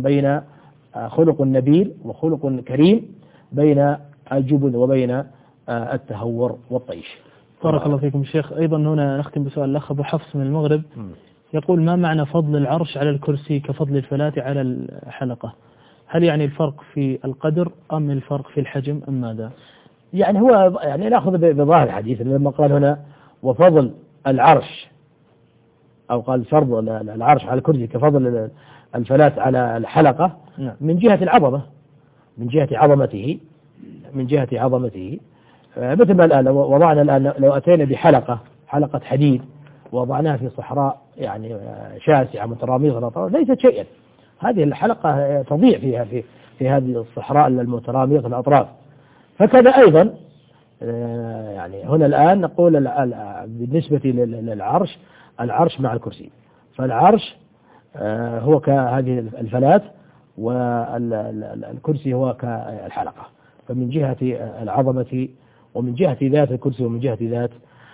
S2: خلق نبيل وخلق كريم بين الجبن وبين التهور والطيش.
S1: بارك الله فيكم شيخ. أيضا هنا نختم بسؤال الأخ أبو حفص من المغرب، يقول ما معنى فضل العرش على الكرسي كفضل الفلاة على الحلقة؟ هل يعني الفرق في القدر أم الفرق في الحجم أم ماذا؟
S2: يعني هو يعني نأخذ بظاهر الحديث لما قال هنا وفضل العرش، أو قال فرض العرش على الكرسي كفضل الفلاة على الحلقة، من جهة العظمة، من جهة عظمته، من جهة عظمته. مثل ما الآن لو وضعنا الآن لو أتينا بحلقة حديد ووضعناها في صحراء يعني شاسعة مترامية ليست شيئا، هذه الحلقة تضيع فيها في هذه الصحراء المترامية الأطراف. فكذا أيضا يعني هنا الآن نقول بالنسبة للعرش، العرش مع الكرسي، فالعرش هو كهذه الفلاة والكرسي هو كالحلقة. فمن جهة العظمة ومن جهة ذات الكرسي ومن جهة ذات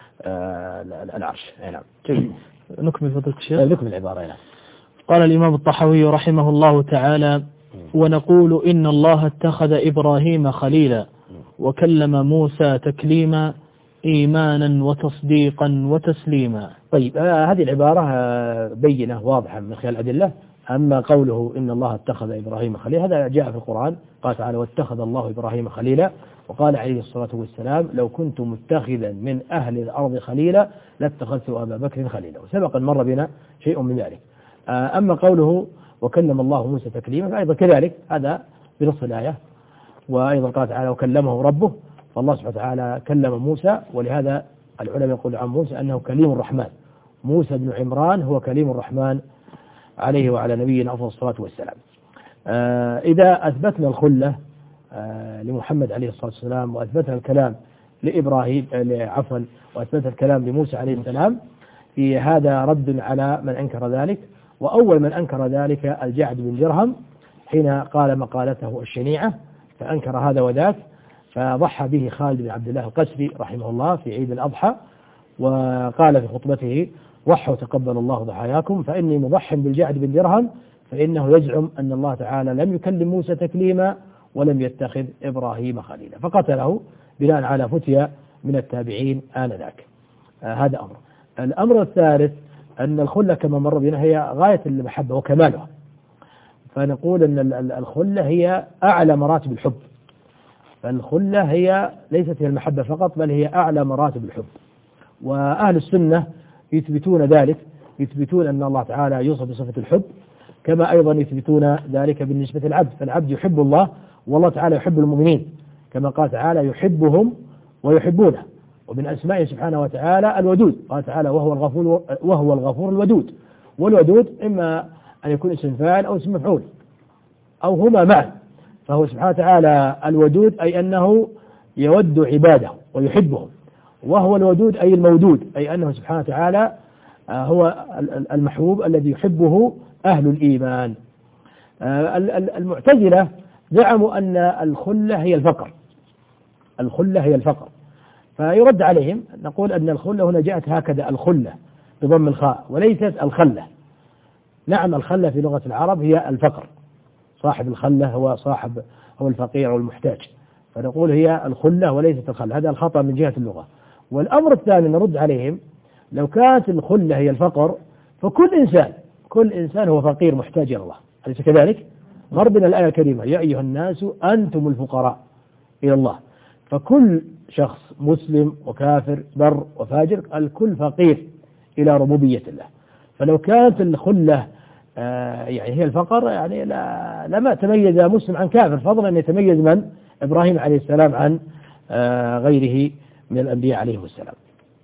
S2: العرش. نعم.
S1: نكمل فضيلة الشيخ.
S2: نكمل العبارة. نعم.
S1: قال الإمام الطحاوي رحمه الله تعالى: ونقول إن الله اتخذ إبراهيم خليلا وكلم موسى تكليما إيمانا وتصديقا وتسليما.
S2: طيب هذه العبارة بينة واضحة من خلال الأدلة. أما قوله إن الله اتخذ إبراهيم خليلا هذا جاء في القرآن، قال تعالى واتخذ الله إبراهيم خليلا، وقال عليه الصلاة والسلام لو كنت متخذا من أهل الأرض خليلا لاتخذت أبا بكر خليلا، وسبق أن مر بنا شيء من ذلك. أما قوله وكلم الله موسى تكليما فأيضا كذلك هذا بنص الآية. وأيضا قال تعالى وكلمه ربه، فالله سبحانه وتعالى كلم موسى، ولهذا العلماء يقول عن موسى أنه كليم الرحمن. موسى بن عمران هو كليم الرحمن عليه وعلى نبينا أفضل الصلاة والسلام. إذا أثبتنا الخلة لمحمد عليه الصلاة والسلام، وأثبتنا الكلام لإبراهيم وأثبتنا الكلام لموسى عليه السلام، في هذا رد على من أنكر ذلك. وأول من أنكر ذلك الجعد بن درهم حين قال مقالته الشنيعة، فأنكر هذا وذاك، فضحى به خالد بن عبد الله القسري رحمه الله في عيد الأضحى، وقال في خطبته ضحوا تقبل الله ضحاياكم، فإني مضح بالجعد بن درهم فإنه يزعم أن الله تعالى لم يكلم موسى تكليما ولم يتخذ إبراهيم خليلا، فقتله بناء على فتيا من التابعين آنذاك. هذا أمر. الأمر الثالث أن الخلة كما مر بنا هي غاية المحبة وكمالها، فنقول أن الخلة هي أعلى مراتب الحب. فالخلة هي ليست هي المحبة فقط، بل هي أعلى مراتب الحب. وأهل السنة يثبتون ذلك، يثبتون أن الله تعالى يوصف بصفة الحب، كما أيضا يثبتون ذلك بالنسبة للعبد، فالعبد يحب الله والله تعالى يحب المؤمنين كما قال تعالى يحبهم ويحبونه. ومن أسمائه سبحانه وتعالى الودود، قال تعالى وهو الغفور الودود. والودود إما أن يكون اسم فاعل أو اسم مفعول أو هما معا. فهو سبحانه وتعالى الودود أي أنه يود عباده ويحبهم، وهو الودود أي المودود أي أنه سبحانه وتعالى هو المحبوب الذي يحبه أهل الإيمان. المعتزلة زعموا أن الخلة هي الفقر، الخلة هي الفقر، فيرد عليهم نقول أن الخلة هنا جاءت هكذا الخلة بضم الخاء وليست الخلة. نعم الخلة في لغة العرب هي الفقر، صاحب الخلة هو الفقير أو المحتاج، فنقول هي الخلة وليست الخلة. هذا الخطأ من جهة اللغة. والأمر الثاني نرد عليهم لو كانت الخلة هي الفقر كل إنسان هو فقير محتاج إلى الله، أليس كذلك؟ مر بنا الآية الكريمة يا أيها الناس أنتم الفقراء إلى الله. فكل شخص مسلم وكافر بر وفاجر الكل فقير إلى ربوبية الله. فلو كانت الخلة يعني هي الفقر يعني لما تميز مسلم عن كافر، فضلا أن يتميز من إبراهيم عليه السلام عن غيره من الأنبياء عليه السلام.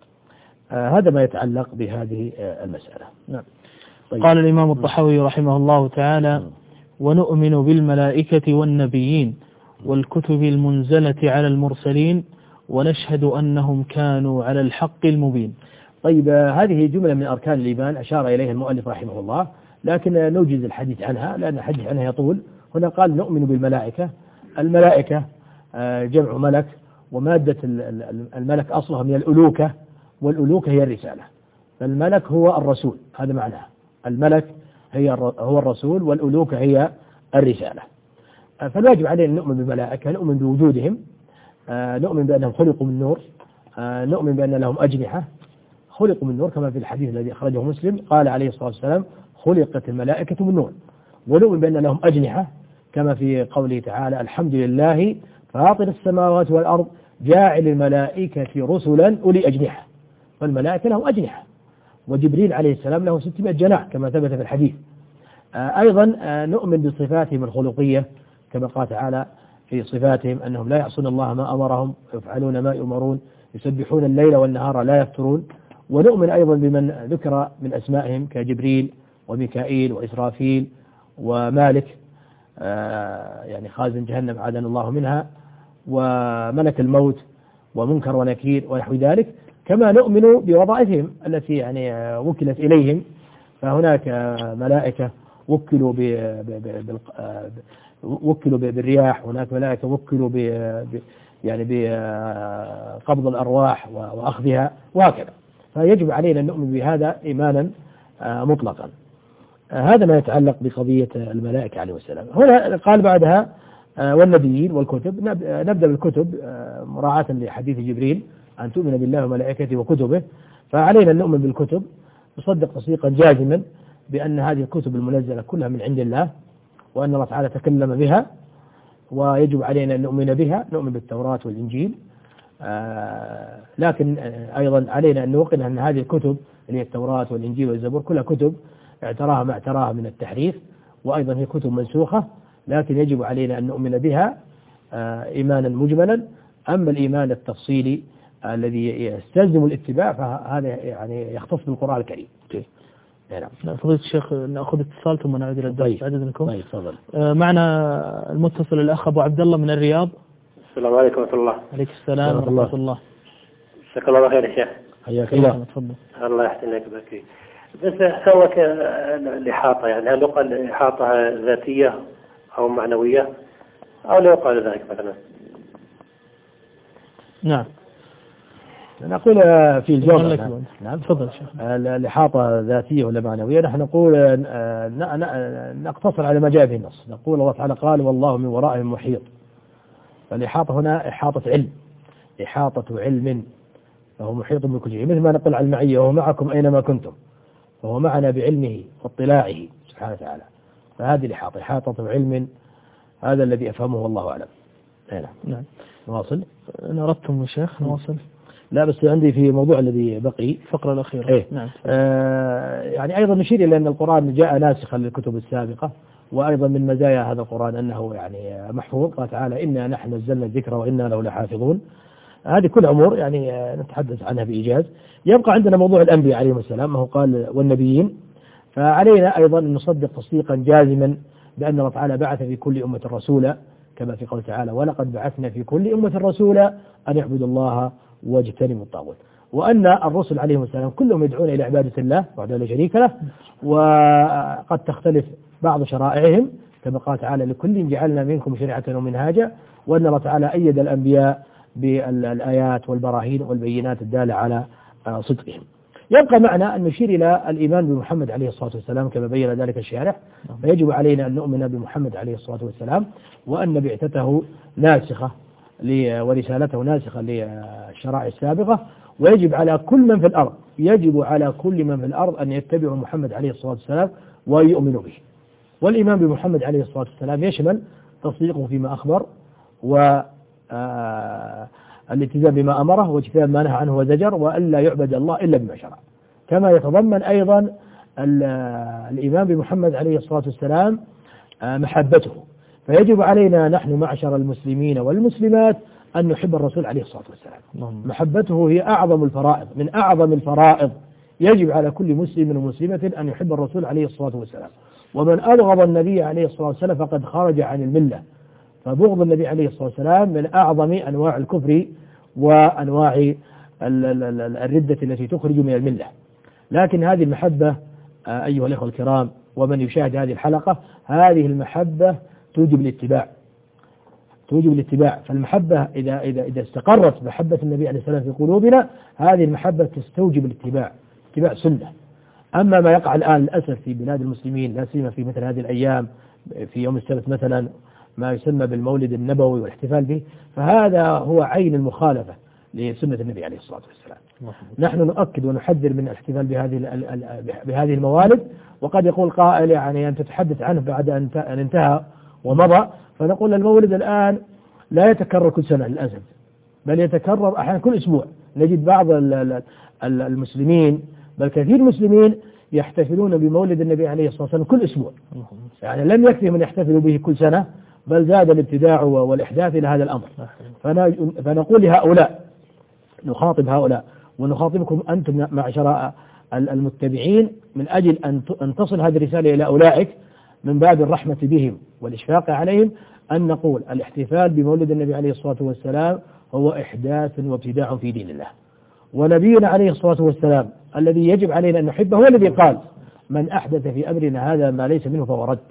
S2: هذا ما يتعلق بهذه المسألة.
S1: نعم. طيب. قال الإمام الطحاوي رحمه الله تعالى ونؤمن بالملائكة والنبيين والكتب المنزلة على المرسلين ونشهد أنهم كانوا على الحق المبين.
S2: طيب هذه جملة من أركان الإيمان أشار إليها المؤلف رحمه الله، لكن نوجز الحديث عنها لأن الحديث عنها يطول. هنا قال نؤمن بالملائكة. الملائكة جمع ملك، ومادة الملك أصلها من الألوكة، والألوكة هي الرسالة. فالملك هو الرسول، هذا معناه. الملك هو الرسول والألوكة هي الرسالة. فالواجب علينا نؤمن بالملائكة، نؤمن بوجودهم، نؤمن بأنهم خلقوا من نور، نؤمن بأن لهم أجنحة، خلقوا من نور كما في الحديث الذي أخرجه مسلم قال عليه الصلاة والسلام خلقت الملائكة من نور. ونؤمن بأن لهم أجنحة كما في قوله تعالى الحمد لله فاطر السماوات والأرض جاعل الملائكة رسلا أولي أجنحة. فالملائكة لهم أجنحة، وجبريل عليه السلام له 600 جناح كما ثبت في الحديث. أيضا نؤمن بصفاتهم الخلقية كما قال تعالى في صفاتهم أنهم لا يعصون الله ما أمرهم ويفعلون ما يؤمرون يسبحون الليل والنهار لا يفترون. ونؤمن أيضا بمن ذكر من أسمائهم كجبريل وميكائيل وإسرافيل ومالك يعني خازن جهنم عاذنا الله منها، وملك الموت ومنكر ونكير ونحو ذلك. كما نؤمن بوظائفهم التي يعني وكلت إليهم، فهناك ملائكة وكلوا بالرياح، هناك ملائكة وكلوا يعني بقبض الأرواح وأخذها وهكذا. فيجب علينا أن نؤمن بهذا إيمانا مطلقا. هذا ما يتعلق بقضية الملائكة عليه السلام. هنا قال بعدها والنبيين والكتب. نبدأ بالكتب مراعاة لحديث جبريل أن تؤمن بالله وملائكته وكتبه. فعلينا أن نؤمن بالكتب، نصدق تصديقا جازما بأن هذه الكتب المنزلة كلها من عند الله، وأن الله تعالى تكلم بها، ويجب علينا أن نؤمن بها، نؤمن بالتوراة والإنجيل. لكن أيضا علينا أن نوقن أن هذه الكتب اللي هي التوراة والإنجيل والزبور كلها كتب اعتراها ما اعتراها من التحريف، وأيضا هي كتب منسوخة، لكن يجب علينا أن نؤمن بها إيمانا مجملا. أما الإيمان التفصيلي الذي يستلزم الاتباع فهذا يعني يختص بالقرآن الكريم.
S1: نعم. فضيلة الشيخ نأخذ اتصال ثم نعود إلى الدرس بعد إذنكم.
S2: طيب تفضل.
S1: معنا المتصل الأخ أبو عبد الله من الرياض.
S5: السلام عليكم ورحمة الله.
S1: عليك السلام ورحمة الله.
S5: جزاك الله خير يا شيخ.
S2: حياك الله.
S1: تفضل.
S5: الله يحسن لك بك. بس سواء الإحاطة يعني هل يقال إحاطة ذاتية أو معنوية أو لا يقال ذلك مثلا؟
S2: نعم. نقول في الجواب.
S1: نعم تفضل شيخ.
S2: الإحاطة ذاتية ولا معنوية؟ نحن نقول نقتصر على ما جاء به النص. نقول الله تعالى قال والله من ورائهم محيط. فالإحاطة هنا إحاطة علم، إحاطة علم، فهو محيط بكل شيء. مثل ما نقول على المعية وهو معكم أينما كنتم، فهو معنا بعلمه واطلاعه سبحانه وتعالى. فهذه الإحاطة إحاطة علم، هذا الذي أفهمه والله أعلم.
S1: نعم.
S2: نواصل.
S1: أردتم يا شيخ نواصل؟
S2: لا بس عندي في موضوع الذي بقي
S1: الفقرة الأخيرة.
S2: إيه؟ نعم. يعني أيضا نشير إلى أن القرآن جاء ناسخا للكتب السابقة، وأيضا من مزايا هذا القرآن أنه يعني محفوظ. قال تعالى إنا نحن نزلنا الذكر وإنا له لحافظون. هذه كل أمور يعني نتحدث عنها بإيجاز. يبقى عندنا موضوع الأنبياء عليهم السلام، ما هو قال والنبيين، فعلينا أيضا أن نصدق تصديقا جازما بأن الله تعالى بعث في كل أمة رسولا، كما في قول تعالى ولقد بعثنا في كل أمة رسولا أن يعبدوا الله واجتنبوا الطاغوت، وأن الرسل عليهم السلام كلهم يدعون إلى عبادة الله وحده لا شريك له، وقد تختلف بعض شرائعهم كما قال تعالى لكل جعلنا منكم شريعة ومنهاجا، وأن الله تعالى أيد الأنبياء بالآيات والبراهين والبينات الدالة على صدقهم. يبقى معنا أن نشير إلى الإيمان بمحمد عليه الصلاة والسلام كما بين ذلك الشارح، فيجب علينا أن نؤمن بمحمد عليه الصلاة والسلام، وأن بعثته ناسخة ورسالته ناسخة للشرائع السابقة، ويجب على كل من في الأرض أن يتبعوا محمد عليه الصلاة والسلام ويؤمنوا به. والإيمان بمحمد عليه الصلاة والسلام يشمل تصديقه فيما أخبر، والالتزام بما أمره واجتناب ما نهى عنه وزجر، وألا يعبد الله إلا بما شرع. كما يتضمن أيضا الإيمان بمحمد عليه الصلاة والسلام محبته، فيجب علينا نحن معشر المسلمين والمسلمات أن نحب الرسول عليه الصلاة والسلام. محبته هي أعظم الفرائض، من أعظم الفرائض، يجب على كل مسلم ومسلمة أن يحب الرسول عليه الصلاة والسلام. ومن أبغض النبي عليه الصلاة والسلام فقد خرج عن الملة، فبغض النبي عليه الصلاة والسلام من أعظم أنواع الكفر وأنواع الردة التي تخرج من الملة. لكن هذه المحبة أيها الأخوة الكرام ومن يشاهد هذه الحلقة، هذه المحبة توجب الاتباع. فالمحبة إذا استقرت محبة النبي عليه السلام في قلوبنا، هذه المحبة تستوجب اتباع سنة. أما ما يقع الآن للأسف في بلاد المسلمين، لا سيما في مثل هذه الأيام، في يوم السبت مثلا، ما يسمى بالمولد النبوي والاحتفال به، فهذا هو عين المخالفة لسنة النبي عليه الصلاة والسلام. نحن نؤكد ونحذر من الاحتفال بهذه الموالد، وقد يقول قائل يعني أن تتحدث عنه بعد أن انتهى ومضى، فنقول المولد الآن لا يتكرر كل سنة للأسف، بل يتكرر أحيانا كل أسبوع. نجد بعض المسلمين بل كثير المسلمين يحتفلون بمولد النبي عليه الصلاة والسلام كل أسبوع، يعني لم يكفي من يحتفلوا به كل سنة، بل زاد الابتداع والإحداث إلى هذا الأمر. فنقول لهؤلاء، نخاطب هؤلاء ونخاطبكم أنتم معشر المتبعين، من أجل أن تصل هذه الرسالة إلى أولئك من باب الرحمة بهم والإشفاق عليهم، أن نقول الاحتفال بمولد النبي عليه الصلاة والسلام هو إحداث وابتداع في دين الله. ونبينا عليه الصلاة والسلام الذي يجب علينا أن نحبه هو الذي قال من أحدث في أمرنا هذا ما ليس منه فهو رد.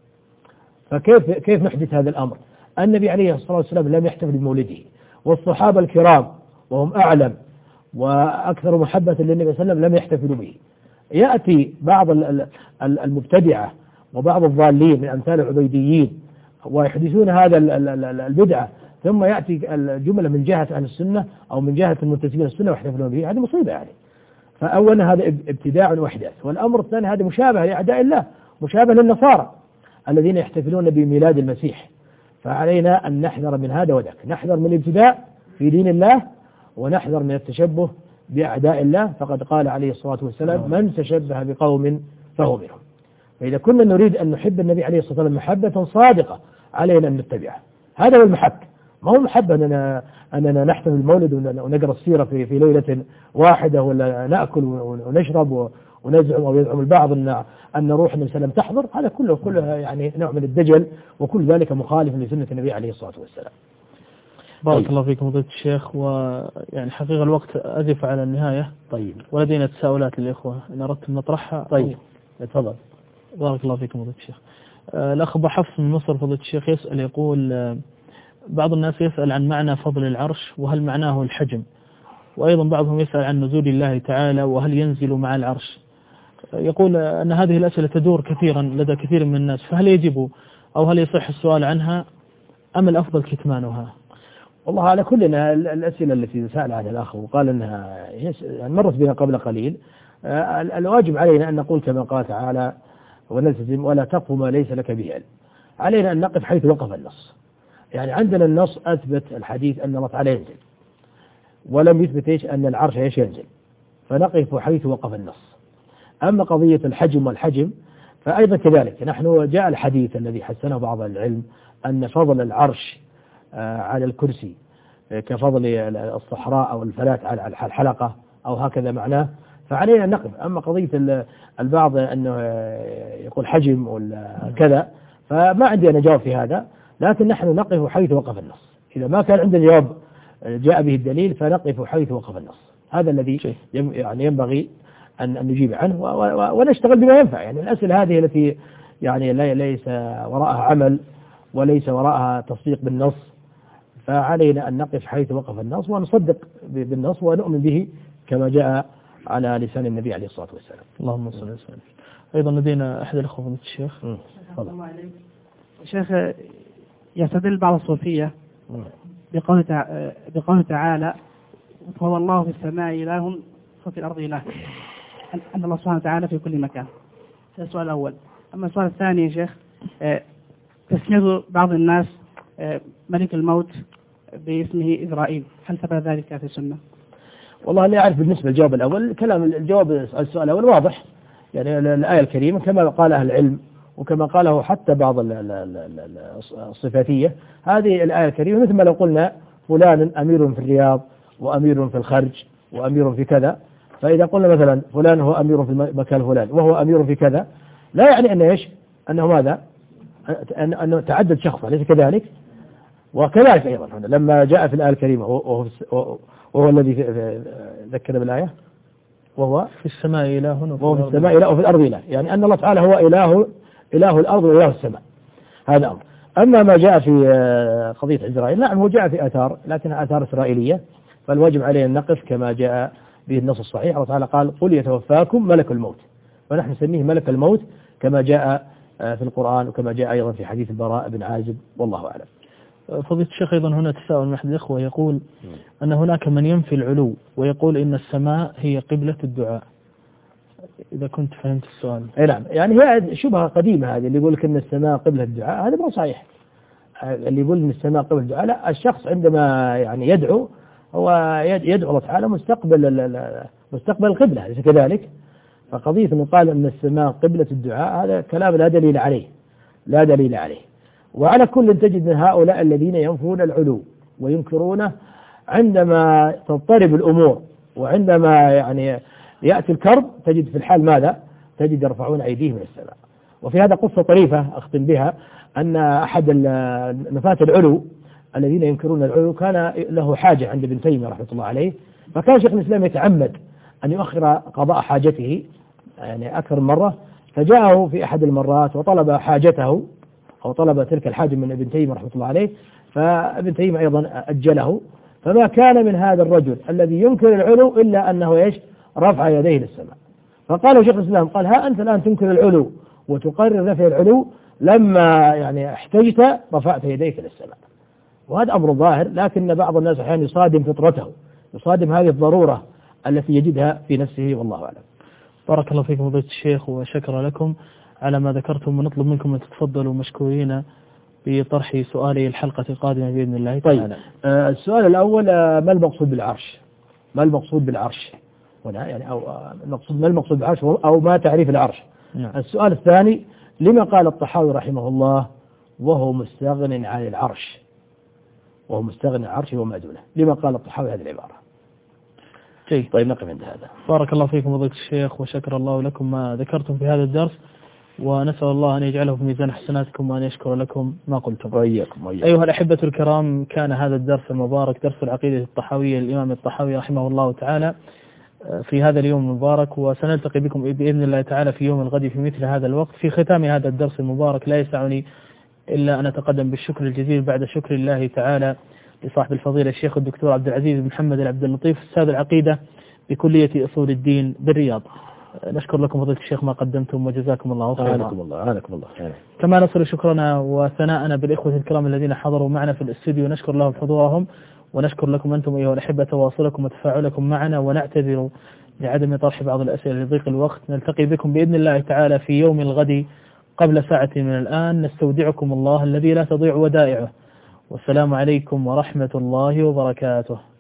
S2: فكيف نحدث هذا الأمر؟ النبي عليه الصلاة والسلام لم يحتفل بمولده، والصحابة الكرام وهم أعلم وأكثر محبة للنبي صلى الله عليه وسلم لم يحتفلوا به. يأتي بعض المبتدعة وبعض الضالين من أمثال العبيديين ويحدثون هذا البدعة، ثم يأتي الجملة من جهة أهل السنة أو من جهة المنتسبين السنة ويحتفلون به. هذه مصيبة يعني. فأولا هذا ابتداع وإحداث، والأمر الثاني هذا مشابه لأعداء الله، مشابه للنصارى الذين يحتفلون بميلاد المسيح. فعلينا أن نحذر من هذا وذاك، نحذر من الابتداع في دين الله، ونحذر من التشبه بأعداء الله. فقد قال عليه الصلاة والسلام من تشبه بقوم فهو منهم. فإذا كنا نريد أن نحب النبي عليه الصلاة والسلام محبة صادقة، علينا أن نتبعه. هذا هو المحك، ما هو محبة أننا نحتفل بالمولد ونقرأ السيرة في ليلة واحدة، ولا نأكل ونشرب ونزعم أو يزعم البعض أن روح النبي صلى الله عليه وسلم تحضر. هذا كله يعني نوع من الدجل، وكل ذلك مخالف لسنة النبي عليه الصلاة والسلام.
S1: بارك الله فيكم فضيلة الشيخ. ويعني حقيقة الوقت أزف على النهاية.
S2: طيب.
S1: ولدينا تساؤلات للإخوة إن أردتم نطرحها.
S2: طيب. تفضل.
S1: بارك الله فيكم فضيلة الشيخ. الأخ أبو حفص من مصر فضيلة الشيخ يسأل، يقول بعض الناس يسأل عن معنى فضل العرش وهل معناه الحجم، وأيضا بعضهم يسأل عن نزول الله تعالى وهل ينزل مع العرش. يقول أن هذه الأسئلة تدور كثيرا لدى كثير من الناس، فهل يجب أو هل يصح السؤال عنها أم الأفضل كتمانها؟
S2: والله على كلنا الأسئلة التي سأل عنها الأخ وقال أنها مرت بنا قبل قليل، الواجب علينا أن نقول كما قال تعالى ونلتزم ولا تقف ما ليس لك به علم. علينا أن نقف حيث وقف النص. يعني عندنا النص أثبت الحديث أن الله تعالى ينزل، ولم يثبت أن العرش ينزل، فنقف حيث وقف النص. أما قضية الحجم والحجم فأيضا كذلك نحن جاء الحديث الذي حسنه بعض العلم أن فضل العرش على الكرسي كفضل الصحراء أو الفلاة على الحلقة أو هكذا معناه، فعلينا أن نقف. أما قضية البعض أنه يقول حجم ولا كذا فما عندي أنا جواب في هذا، لكن نحن نقف حيث وقف النص. إذا ما كان عندنا جواب جاء به الدليل فنقف حيث وقف النص. هذا الذي يعني ينبغي أن نجيب عنه ونشتغل بما ينفع. يعني الأسئلة هذه التي يعني ليس وراءها عمل وليس وراءها تصديق بالنص، فعلينا أن نقف حيث وقف النص ونصدق بالنص ونؤمن به كما جاء على لسان النبي عليه الصلاة والسلام.
S1: اللهم صل وسلم. أيضا لدينا أحد الأخوة فضيلة الشيخ.
S6: شيخ، يستدل بعض الصوفية بقوله تعالى وهو الله في السماء إله وفي الأرض إله، أن الله سبحانه وتعالى في كل مكان. هذا السؤال الأول. أما السؤال الثاني يا شيخ، تسمية بعض الناس ملك الموت باسمه إزرائيل، هل ثبت ذلك في السنة؟
S2: والله لا أعرف بالنسبة للجواب الأول. الجواب السؤال الأول واضح، يعني الآية الكريمة كما قال أهل العلم وكما قاله حتى بعض الصفاتية، هذه الآية الكريمة مثل ما لو قلنا فلان أمير في الرياض وأمير في الخرج وأمير في كذا، فإذا قلنا مثلا فلان هو أمير في مكان فلان وهو أمير في كذا، لا يعني أن إيش؟ أنه ماذا؟ أنه تعدد شخص، أليس كذلك؟ وكذلك أيضا هنا لما جاء في الآية الكريمة وهو الذي ذكر بالآية وهو
S1: في السماء إله
S2: وهو في السماء إله وفي الأرض إله، يعني أن الله تعالى هو إله الأرض وإله السماء. هذا أمر. أما ما جاء في قضية إسرائيل، نعم هو جاء في آثار لكنها آثار إسرائيلية، فالواجب علينا أن نقف كما جاء به النص الصحيح. الله تعالى قال قل يتوفاكم ملك الموت، ونحن نسميه ملك الموت كما جاء في القرآن وكما جاء أيضا في حديث البراء بن عازب، والله أعلم.
S1: فضيلة الشيخ أيضا هنا تساؤل من أحد الإخوة يقول أن هناك من ينفي العلو ويقول إن السماء هي قبلة الدعاء، إذا كنت فهمت السؤال.
S2: أي نعم، يعني هي شبهة قديمة هذه اللي يقول لك إن السماء قبلة الدعاء، هذا مو صحيح. اللي يقول إن السماء قبلة الدعاء، لا، الشخص عندما يعني يدعو هو يدعو الله تعالى مستقبل القبلة، أليس كذلك؟ فقضية أنه قال أن السماء قبلة الدعاء هذا كلام لا دليل عليه، لا دليل عليه. وعلى كل تجد من هؤلاء الذين ينفون العلو وينكرونه عندما تضطرب الأمور وعندما يعني يأتي الكرب تجد في الحال ماذا؟ تجد يرفعون أيديهم من السماء. وفي هذا قصة طريفة أختم بها، أن أحد نفاة العلو الذين ينكرون العلو كان له حاجة عند ابن تيمية رحمة الله عليه، فكان شيخ الإسلام يتعمد أن يؤخر قضاء حاجته يعني أكثر من مرة، فجاءه في أحد المرات وطلب حاجته أو طلب تلك الحاجة من ابن تيمية رحمة الله عليه، فابن تيمية أيضا أجله، فما كان من هذا الرجل الذي ينكر العلو إلا أنه إيش؟ رفع يديه للسماء. فقال شيخ الإسلام قال ها أنت الآن تنكر العلو وتقرر رفع العلو، لما يعني احتجت رفعت يديك للسماء. وهذا أمر ظاهر، لكن بعض الناس أحيانا يصادم فطرته، يصادم هذه الضرورة التي يجدها في نفسه، والله أعلم.
S1: بارك الله فيكم فضيلة الشيخ وشكرا لكم على ما ذكرتم، ونطلب منكم أن تتفضلوا مشكورين بطرح سؤالي الحلقة القادمة بإذن الله تعالى.
S2: طيب، السؤال الأول ما المقصود بالعرش؟ ما المقصود بالعرش هنا؟ يعني أو المقصود ما المقصود بالعرش أو ما تعريف العرش؟
S1: نعم.
S2: السؤال الثاني لما قال الطحاوي رحمه الله وهو مستغن عن العرش، وهو مستغن عن العرش وما دونه، لما قال الطحاوي هذه العبارة؟
S1: جيد.
S2: طيب نقف عند هذا.
S1: بارك الله فيكم فضيلة الشيخ وشكر الله لكم ما ذكرتم في هذا الدرس، ونسأل الله أن يجعله في ميزان حسناتكم وأن يشكر لكم ما قلتم.
S2: وإياكم.
S1: أيها الأحبة الكرام، كان هذا الدرس المبارك درس العقيدة الطحاوية للإمام الطحاوي رحمه الله تعالى في هذا اليوم المبارك، وسنلتقي بكم بإذن الله تعالى في يوم الغد في مثل هذا الوقت. في ختام هذا الدرس المبارك لا يسعني إلا أن أتقدم بالشكر الجزيل بعد شكر الله تعالى لصاحب الفضيلة الشيخ الدكتور عبد العزيز بن محمد عبد اللطيف أستاذ العقيدة بكلية أصول الدين بالرياض. نشكر لكم فضيلة الشيخ ما قدمتم وجزاكم الله خيرا.
S2: عنكم الله.
S1: كما نصل شكرنا وثناءنا بالإخوة الكرام الذين حضروا معنا في الاستوديو، نشكر لهم حضورهم، ونشكر لكم أنتم أيها الأحبة تواصلكم وتفاعلكم معنا، ونعتذر لعدم طرح بعض الأسئلة لضيق الوقت. نلتقي بكم بإذن الله تعالى في يوم الغد قبل ساعة من الآن. نستودعكم الله الذي لا تضيع ودائعه، والسلام عليكم ورحمة الله وبركاته.